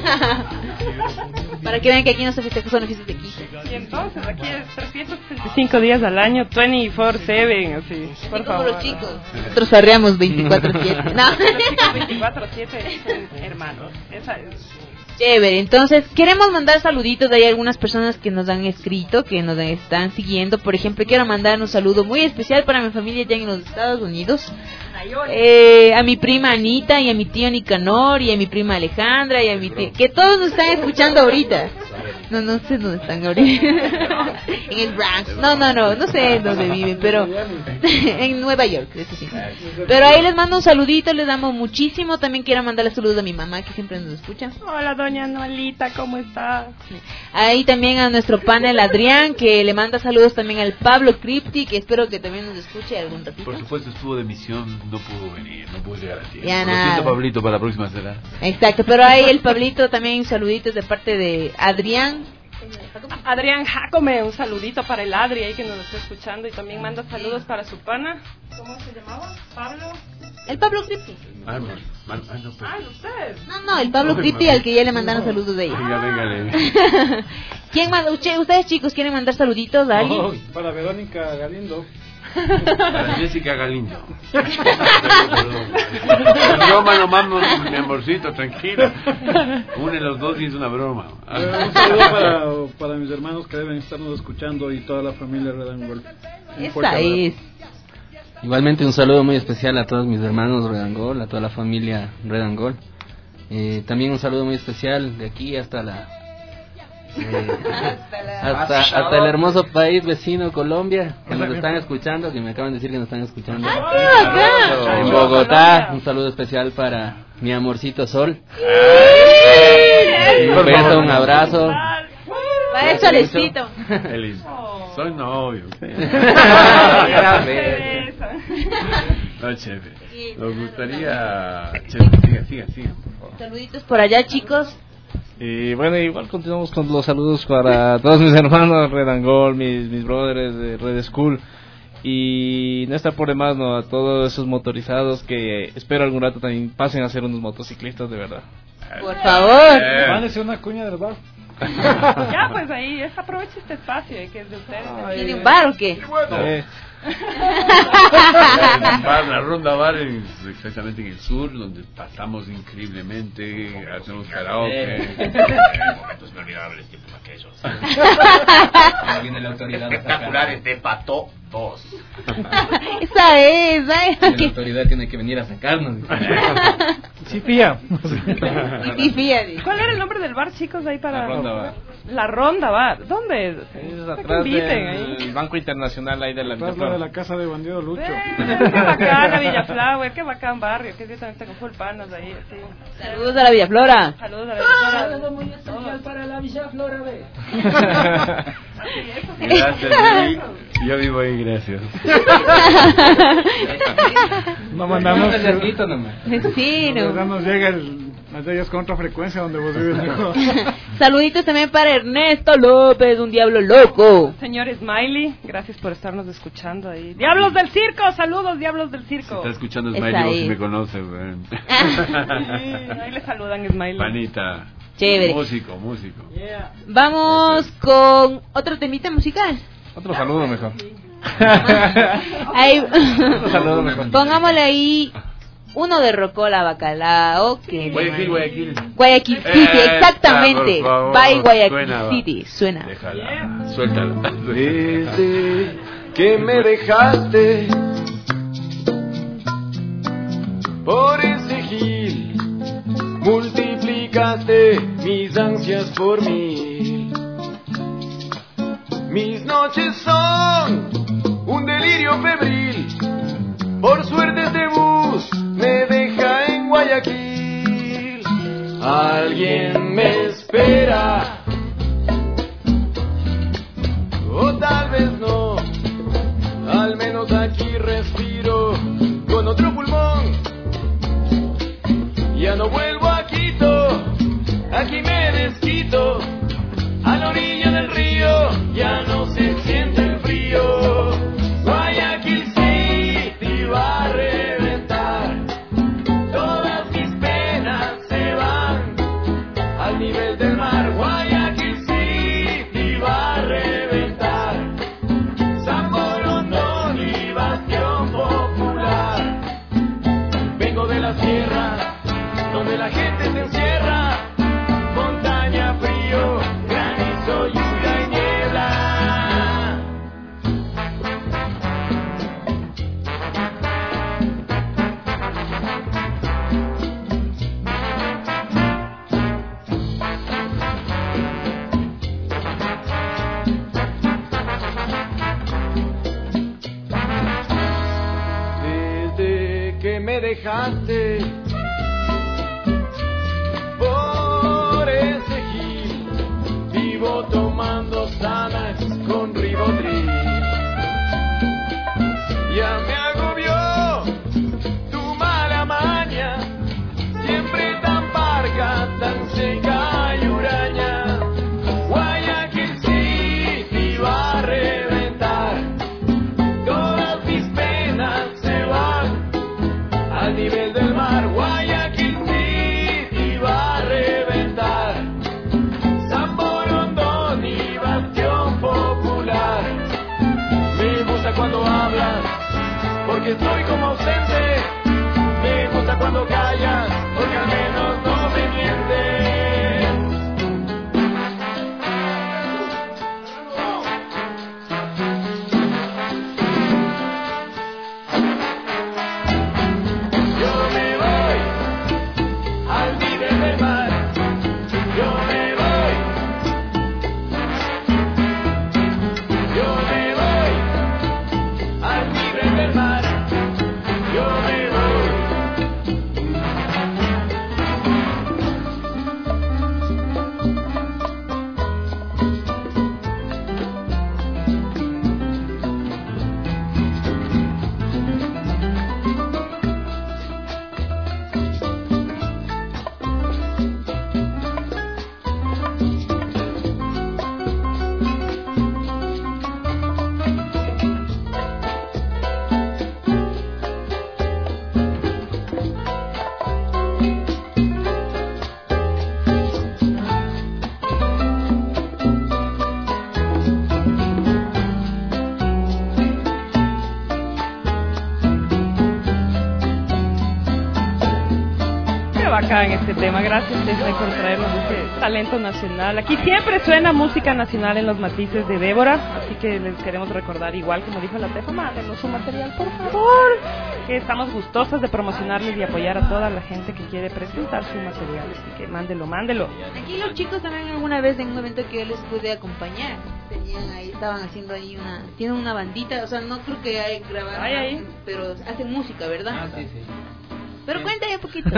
Para que vean que aquí no se festeja, son fiestas de aquí. Y entonces, aquí es trescientos sesenta y cinco días al año, veinticuatro siete, así. Por como favor. Los chicos. Nosotros farreamos veinticuatro siete. No. Los chicos veinticuatro siete son hermanos. Esa es. Chévere, entonces queremos mandar saluditos. Hay algunas personas que nos han escrito, que nos están siguiendo. Por ejemplo, quiero mandar un saludo muy especial para mi familia ya en los Estados Unidos. Eh, a mi prima Anita y a mi tío Nicanor y a mi prima Alejandra y a mi tía, que todos nos están escuchando ahorita. No, no sé dónde están ahorita. En el Bronx. No, no, no, no sé dónde viven, pero en Nueva York, eso sí. Pero ahí les mando un saludito, les damos muchísimo. También quiero mandarle saludos a mi mamá, que siempre nos escucha. Hola, doña Noelita, ¿cómo estás? Ahí también a nuestro panel Adrián, que le manda saludos también al Pablo Cripti, que espero que también nos escuche algún ratito. Por supuesto, estuvo de misión, no pudo venir, no pudo llegar a tiempo. Ya Lo nada. siento, Pablito, para la próxima será. Exacto, pero ahí el Pablito también saluditos de parte de Adrián, Adrián Jacome, un saludito para el Adri ahí que nos está escuchando y también manda saludos para su pana. ¿Cómo se llamaba? Pablo. El Pablo Cripti. Ah, no, man, ah, no, pues. Ah, usted. No, no, el Pablo Cripti al que ya le mandaron saludos de ella. Venga, venga. ¿Quién manda? Usted, ustedes chicos quieren mandar saluditos a alguien. Oh, para Verónica Galindo. Para Jessica Galindo. Es broma nomás, mi amorcito, tranquila. Une los dos y es una broma. Eh, un saludo para, para mis hermanos que deben estarnos escuchando y toda la familia Red and Gold. Esa es. Igualmente un saludo muy especial a todos mis hermanos Red and Gold, a toda la familia Red and Gold. Eh, también un saludo muy especial de aquí hasta la eh, hasta, hasta el hermoso país vecino Colombia, que nos están escuchando, que me acaban de decir que nos están escuchando Ah, en Bogotá. Un saludo especial para mi amorcito Sol. Un beso, un abrazo. Para el solecito. Feliz. Soy novio. No, chévere. Nos gustaría. Chévere, siga, siga, siga, por favor. Saluditos por allá, chicos. Y bueno, igual continuamos con los saludos para todos mis hermanos Red and Gold, mis, mis brothers de Red School. Y no está por demás, ¿no? A todos esos motorizados que espero algún rato también pasen a ser unos motociclistas de verdad. Por favor. Mándese una cuña del bar. Ya, pues ahí, es, aproveche este espacio eh, que es de ustedes. ¿Tiene un bar o qué? Eh, Bar, la ronda bar es exactamente en el sur, donde pasamos increíblemente, hacemos karaoke. Momentos inolvidables, tiempos aquellos. Ahí viene la autoridad. Espectaculares de Pato dos. Esa es, ¿eh? La autoridad tiene que venir a sacarnos. Sí, fía. Sí, fíjate. ¿Cuál era el nombre del bar, chicos, ahí para...? La Ronda Bar. La Ronda Bar. ¿Dónde es? Es Para que atrás inviten del ahí. Banco Internacional ahí de la Atrás de la casa de bandido Lucho. Eh, qué bacana Villaflower, qué bacán barrio, que yo también tengo full panas ahí, así. Saludos a la Villaflora. Saludos a la Villaflora. Saludos muy especial para la Villaflora B. Gracias, Luis. Yo vivo ahí, gracias. No mandamos. Sí, no. no. nos llega el, las de ellas con otra frecuencia donde vos vives mejor. Saluditos también para Ernesto López, un diablo loco. Señor Smiley, gracias por estarnos escuchando ahí. ¡Diablos del circo! ¡Saludos, Diablos del circo! Está escuchando Esa Smiley, vos es. si me conoces, güey. Sí, ahí le saludan Smiley. Panita. Chévere. Músico, músico. Vamos con otro temita musical. Otro saludo mejor. Ahí, Otro saludo mejor. pongámosle ahí uno de Rocola Bacalao. Que Guayaquil, Guayaquil. Guayaquil City, Eh, exactamente. por favor, By Guayaquil suena, va. City, suena. Déjala, suéltala. Desde que me dejaste por ese gil, multiplicaste mis ansias por mí. Mis noches son un delirio febril. Por suerte este bus me deja en Guayaquil. Alguien me espera, o tal vez no. Al menos aquí respiro con otro pulmón. Ya no vuelvo a Quito, aquí me desquito. A la orilla del río ya no se siente el frío. Guayaquil City va a reventar. Todas mis penas se van al nivel del mar. Guayaquil City va a reventar. San Borondón y Bastión Popular. Vengo de la sierra donde la gente se encierra. Montaña, frío, granizo, lluvia y niebla. Desde que me dejaste por ese gil, vivo tomando Xanax con Rivotril. Ya me agobió tu mala maña, siempre tan parca, tan seca y huraña. Guayaquil porque estoy como ausente. Me gusta cuando callas, porque al menos no me mientes. En este tema, gracias César por traernos este talento nacional. Aquí siempre suena música nacional en los matices de Débora, así que les queremos recordar, igual como dijo la Tefa, mándenos su material por favor, que estamos gustosas de promocionarles y apoyar a toda la gente que quiere presentar su material, así que mándelo, mándelo. Aquí los chicos también alguna vez en un evento que yo les pude acompañar, tenían ahí, estaban haciendo ahí una, tienen una bandita, o sea, no creo que hay grabado, ay, ay. pero hacen música, ¿verdad? Ah, sí, sí. Pero cuéntame un poquito.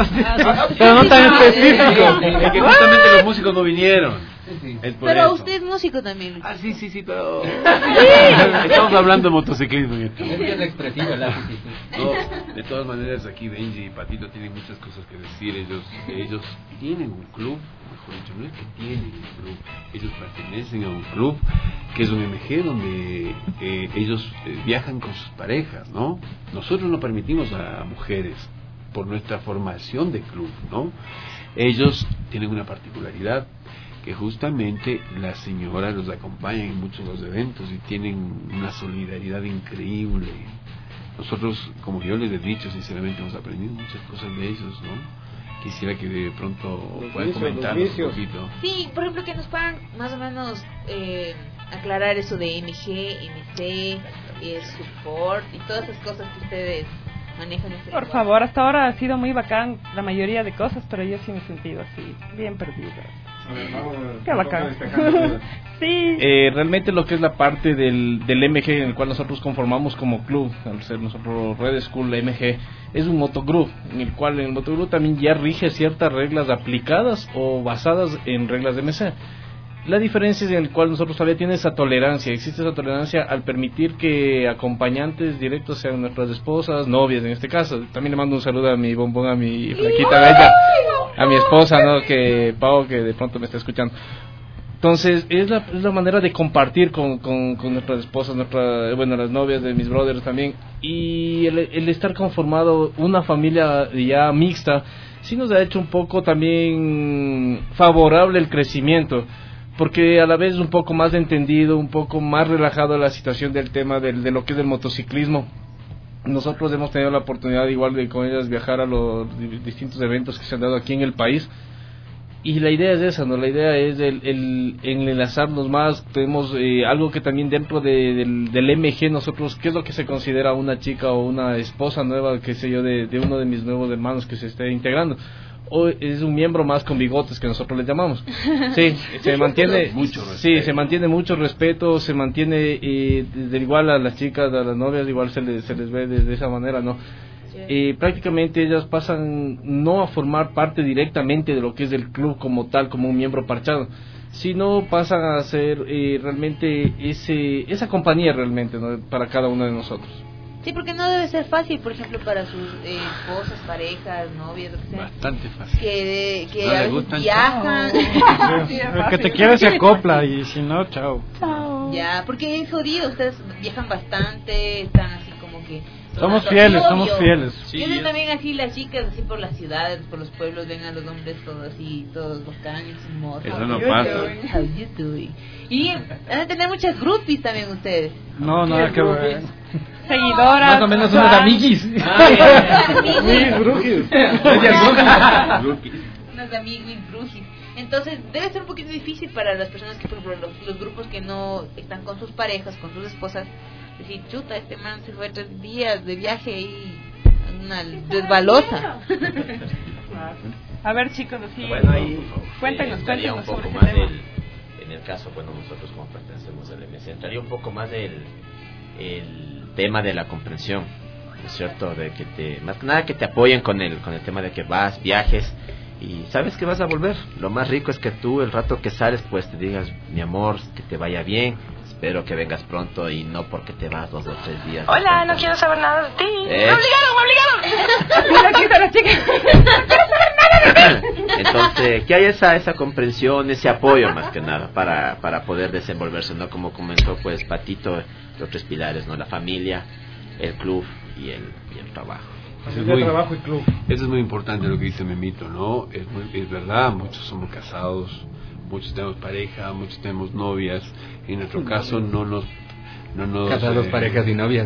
Pero no tan específico. Es que justamente los músicos no vinieron. Es por pero eso. usted es músico también. Ah, sí, sí, sí, pero... Estamos hablando de motociclismo. Es que es expresivo, ¿verdad? No, de todas maneras, aquí Benji y Patito tienen muchas cosas que decir. Ellos, ellos tienen un club, mejor dicho, no es que tienen un club. Ellos pertenecen a un club que es un M G donde eh, ellos eh, viajan con sus parejas, ¿no? Nosotros no permitimos a mujeres por nuestra formación de club, ¿no? Ellos tienen una particularidad que justamente las señoras los acompañan en muchos de los eventos y tienen una solidaridad increíble. Nosotros, como yo les he dicho, sinceramente hemos aprendido muchas cosas de ellos, ¿no? Quisiera que de pronto puedan comentarnos un poquito. Sí, por ejemplo, que nos puedan más o menos eh, aclarar eso de M G, M C, eh, support y todas esas cosas que ustedes manejan. Este por favor, hasta ahora ha sido muy bacán la mayoría de cosas, pero yo sí me he sentido así, bien perdida. Qué bacán. Sí. Eh, realmente lo que es la parte del, del M G en el cual nosotros conformamos como club, al ser nosotros Red School M G, es un motogroup, en el cual el motogroup también ya rige ciertas reglas aplicadas o basadas en reglas de M C. La diferencia es en el cual nosotros todavía tiene esa tolerancia, existe esa tolerancia al permitir que acompañantes directos sean nuestras esposas, novias en este caso. También le mando un saludo a mi bombón, a mi flaquita bella, a mi esposa, ¿no? Que Pau, que de pronto me está escuchando. Entonces, es la, es la manera de compartir con, con, con nuestras esposas, nuestra, bueno, las novias de mis brothers también. Y el, el estar conformado una familia ya mixta, sí nos ha hecho un poco también favorable el crecimiento, porque a la vez un poco más entendido, un poco más relajado la situación del tema del, de lo que es el motociclismo. Nosotros hemos tenido la oportunidad igual de con ellas viajar a los distintos eventos que se han dado aquí en el país, y la idea es esa, ¿no? La idea es el, el, el enlazarnos más. Tenemos eh, algo que también dentro de, del, del M G nosotros, ¿qué es lo que se considera una chica o una esposa nueva, qué sé yo, de, de uno de mis nuevos hermanos que se esté integrando? O es un miembro más con bigotes, que nosotros le llamamos. Sí, se mantiene mucho respeto. Sí, se mantiene mucho respeto, se mantiene eh, desde igual a las chicas, a las novias, igual se les, se les ve de, de esa manera, ¿no? Eh, prácticamente ellas pasan no a formar parte directamente de lo que es el club como tal, como un miembro parchado, sino pasan a ser eh, realmente ese esa compañía realmente, ¿no? Para cada uno de nosotros. Sí, porque no debe ser fácil, por ejemplo, para sus eh, esposas, parejas, novias, lo que sea. Bastante fácil. Que, que no a le veces gustan, viajan. Sí, el que te quiere se acopla y si no, chao. Chao. Ya, porque es jodido, ustedes viajan bastante, están así como que Somos fieles, somos fieles. Sí, yo sé también así las chicas, así por las ciudades, por los pueblos, ven a los hombres todos así, todos bacanes, hermosos. Eso no pasa. How you doing? Y van a tener muchas groupies también ustedes. No, nada que ver. Seguidoras. Más o menos unos amiguis. Mis brujis. Unos amiguis brujis. Entonces debe ser un poquito difícil para las personas que, por ejemplo, los, los grupos que no están con sus parejas, con sus esposas, decir, chuta, este man se fue tres días de viaje y una desbalosa. A ver, chicos, así, bueno, ahí cuéntenos, eh, entraría cuéntenos un poco sobre más ese tema. del, en el caso, bueno, nosotros como pertenecemos al M C, entraría un poco más del el tema de la comprensión, ¿no es cierto? De que te, más que nada que te apoyen con el, con el tema de que vas, viajes, y sabes que vas a volver. Lo más rico es que tú, el rato que sales, pues te digas, mi amor, que te vaya bien, espero que vengas pronto y no porque te vas dos o tres días. Hola, no quiero saber nada de ti. Eh. ¡Me obligaron, me obligaron! ¡No quiero saber nada de ti! Entonces, que haya esa, esa comprensión, ese apoyo más que nada para, para poder desenvolverse, ¿no? Como comentó pues Patito, los tres pilares, ¿no? La familia, el club y el, y el trabajo. Eso es, muy, trabajo y club. Eso es muy importante lo que dice Memito, ¿no? Es, muy, es verdad, muchos somos casados, muchos tenemos pareja, muchos tenemos novias. En nuestro caso no nos... No nos Casados, eh, parejas y novias.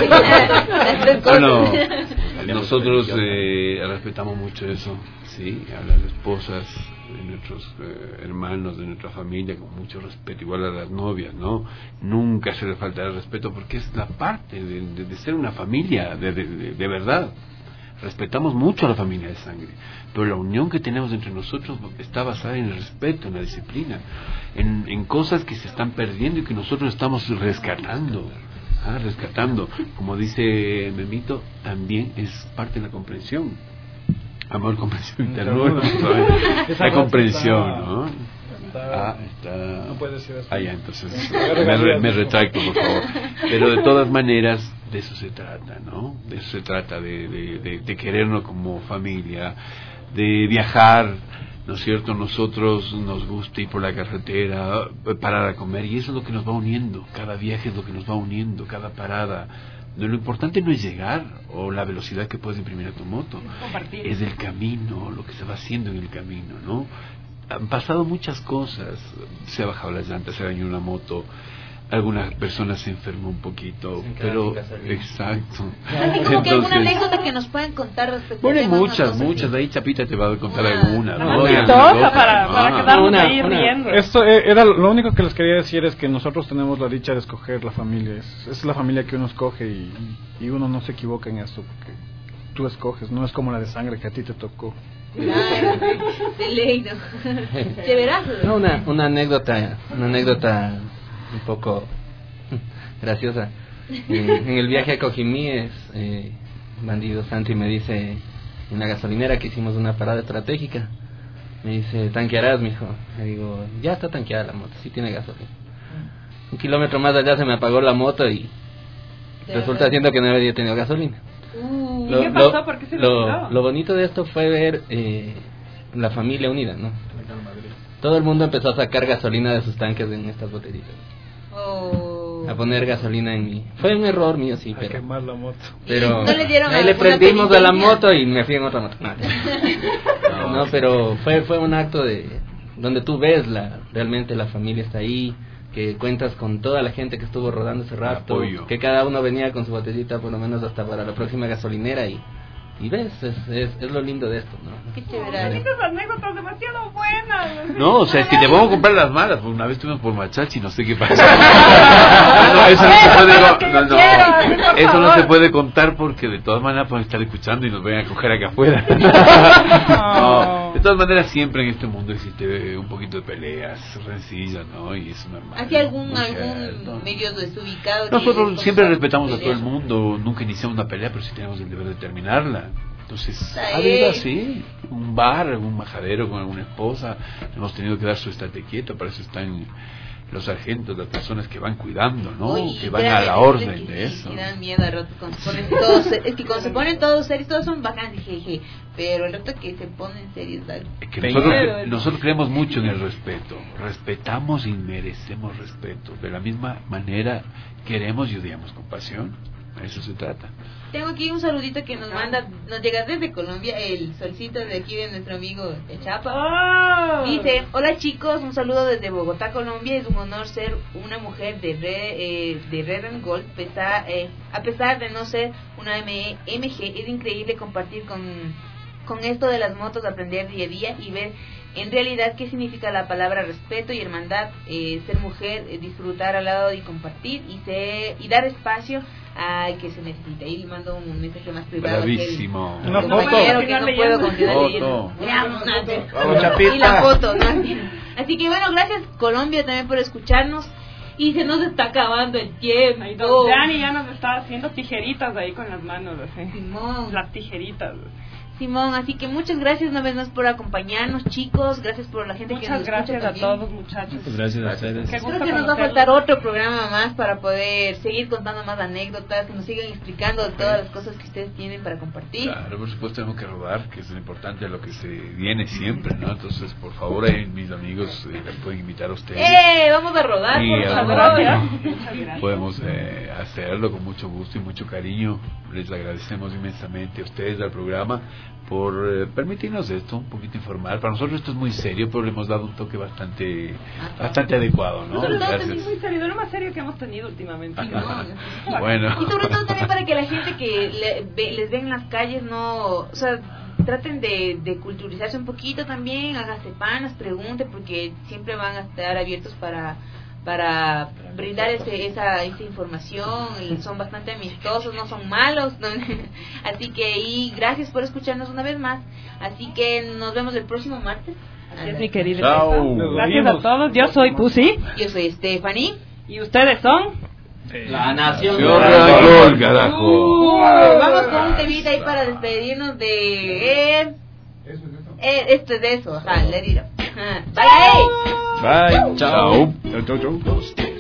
Bueno, nosotros eh, respetamos mucho eso, sí, a las esposas de nuestros eh, hermanos, de nuestra familia, con mucho respeto, igual a las novias, ¿no? Nunca se les faltará el respeto porque es la parte de, de, de ser una familia, de, de, de, de verdad. Respetamos mucho a la familia de sangre, pero la unión que tenemos entre nosotros está basada en el respeto, en la disciplina, en, en cosas que se están perdiendo y que nosotros estamos rescatando. Ah, rescatando, como dice Memito, también es parte de la comprensión. Amor, comprensión y ternura. La comprensión, ¿no? Ah, está. No puede ser así. Ah, ya, entonces me, re, me retracto, por favor. Pero de todas maneras, de eso se trata, ¿no? De eso se trata, de, de, de, de querernos como familia, de viajar, ¿no es cierto? Nosotros nos gusta ir por la carretera, parar a comer, y eso es lo que nos va uniendo. Cada viaje es lo que nos va uniendo, cada parada. No, lo importante no es llegar o la velocidad que puedes imprimir a tu moto, es el camino, lo que se va haciendo en el camino, ¿no? Han pasado muchas cosas, se ha bajado las llantas, se dañó una moto, algunas personas se enfermó un poquito, pero exacto. Como que alguna anécdota que nos pueden contar respecto bueno, a hay muchas, muchas, de ahí Chapita te va a contar ah, alguna, ¿no? Una para, para, para quedarnos una, ahí una. riendo. Esto era lo único que les quería decir, es que nosotros tenemos la dicha de escoger la familia, es, es la familia que uno escoge y, y uno no se equivoca en esto, porque tú escoges, no es como la de sangre que a ti te tocó. De ley, ¿no? Chéverazo. No, una, una anécdota, una anécdota un poco graciosa. Eh, en el viaje a Cojimíes, eh, Bandido Santi me dice, en la gasolinera que hicimos una parada estratégica, me dice, ¿tanquearás, mijo? Le digo, ya está tanqueada la moto, sí tiene gasolina. Un kilómetro más allá se me apagó la moto y resulta siendo que no había tenido gasolina. Uh, lo, ¿Qué pasó? Lo, ¿Por qué se lo, lo bonito de esto fue ver eh, la familia unida, ¿no? Todo el mundo empezó a sacar gasolina de sus tanques en estas botellitas. Oh. A poner gasolina en mí. Fue un error mío, sí, pero... A quemar la moto. Pero ¿No le dieron ahí le prendimos a la moto y me fui en otra moto. No, no, no, pero fue fue un acto de donde tú ves la realmente la familia está ahí, que cuentas con toda la gente que estuvo rodando ese rato, apoyo. Que cada uno venía con su botellita por lo menos hasta para la próxima gasolinera y y ves, es, es, es lo lindo de esto, ¿no? Qué chévere. Estas anécdotas demasiado buenas. No, o sea, es que te vamos a comprar las malas. Una vez estuvimos por Machachi, no sé qué pasó. no, eso no se puede, no, no, eso no se puede contar porque de todas maneras pueden estar escuchando y nos vayan a coger acá afuera. No, de todas maneras siempre en este mundo existe un poquito de peleas, rencillas, ¿no? Y eso es normal. ¿Hay algún, algún medio desubicado? Nosotros siempre respetamos a todo el mundo, nunca iniciamos una pelea, pero sí tenemos el deber de terminarla. Entonces, ha habido así, un bar, un majadero con alguna esposa, hemos tenido que dar su estate quieto, para eso están los sargentos, las personas que van cuidando, ¿no? Uy, que van a la orden de eso. Me dan miedo, rato, cuando se ponen todos, es que cuando se ponen todos serios, todos son bacanes, jeje, pero el rato que se ponen serios, ¿sabes? Es que nosotros, nosotros creemos mucho en el respeto, respetamos y merecemos respeto, de la misma manera queremos y odiamos con pasión. Eso se trata. Tengo aquí un saludito que nos manda, nos llega desde Colombia, el solcito de aquí de nuestro amigo de Chapa. Oh. Dice, hola chicos, un saludo desde Bogotá, Colombia. Es un honor ser una mujer de Red, eh, de Red and Gold. Pesa, eh, a pesar de no ser una M G, es increíble compartir con, con esto de las motos, aprender día a día y ver en realidad qué significa la palabra respeto y hermandad, eh, ser mujer, eh, disfrutar al lado y compartir y, ser, y dar espacio a que se necesita. Y le mando un mensaje más privado. Bravísimo. Una foto. Que no puedo continuar leyendo. Y la foto, ¿no? Así que bueno, gracias Colombia también por escucharnos. Y se nos está acabando el tiempo. Dani ya nos está haciendo tijeritas ahí con las manos. Así. Simón. Las tijeritas. Simón, así que muchas gracias una vez más por acompañarnos, chicos. Gracias por la gente muchas que nos escucha. Muchas gracias a todos, muchachos. Muchas gracias a ustedes. Creo que nos va a faltar otro programa más para poder seguir contando más anécdotas, que nos sigan explicando todas las cosas que ustedes tienen para compartir. Claro, por supuesto tenemos que rodar, que es lo importante, lo que se viene siempre, ¿no? Entonces, por favor, ahí mis amigos eh, les pueden invitar a ustedes. ¡Eh! Vamos a rodar, y, por favor. Gracias. Podemos eh, hacerlo con mucho gusto y mucho cariño. Les agradecemos inmensamente a ustedes, al programa, por eh, permitirnos esto, un poquito informal. Para nosotros esto es muy serio, pero le hemos dado un toque bastante bastante adecuado, ¿no? Sobre todo es muy serio, de lo más serio que hemos tenido últimamente. ¿No? Bueno. Y sobre todo también para que la gente que le, ve, les ve en las calles no, o sea, traten de, de culturizarse un poquito también, háganse panas, pregunten, porque siempre van a estar abiertos para para brindar ese, esa, esa información, y son bastante amistosos, no son malos, ¿no? Así que, y gracias por escucharnos una vez más, así que nos vemos el próximo martes. Así es, mi querida. Chao. Gracias a todos, yo soy Pussy. Yo soy Stephanie. ¿Y ustedes son? La Nación Gol, carajo. Uh, vamos con un temita ahí para despedirnos de... Eh, eh, esto es de eso, ajá, le diré. Bye, bye. Chao. Chao, chao, chao.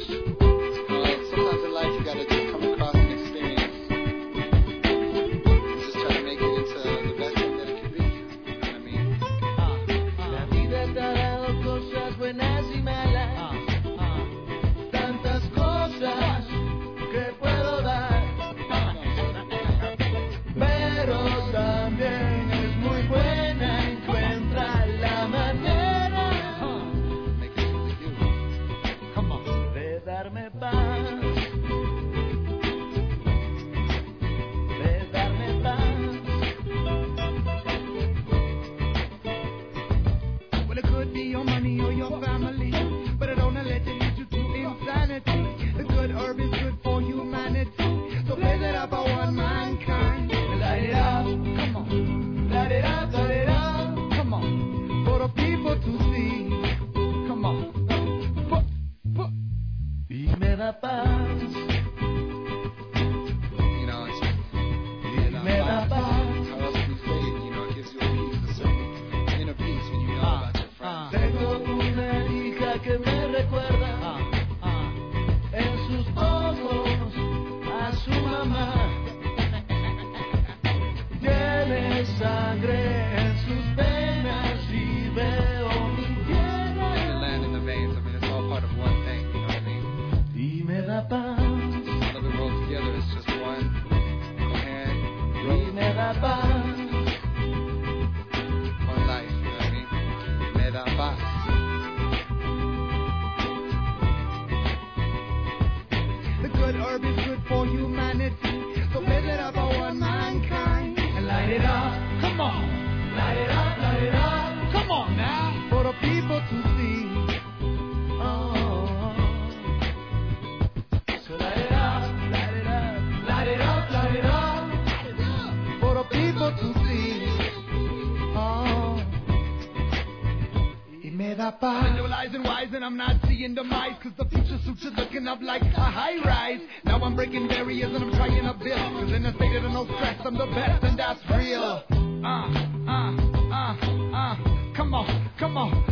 Visualizing wise and I'm not seeing demise, cause the future suits are looking up like a high rise. Now I'm breaking barriers and I'm trying to build, cause in a state of no stress I'm the best and that's real. Uh, uh, uh, uh, come on, come on.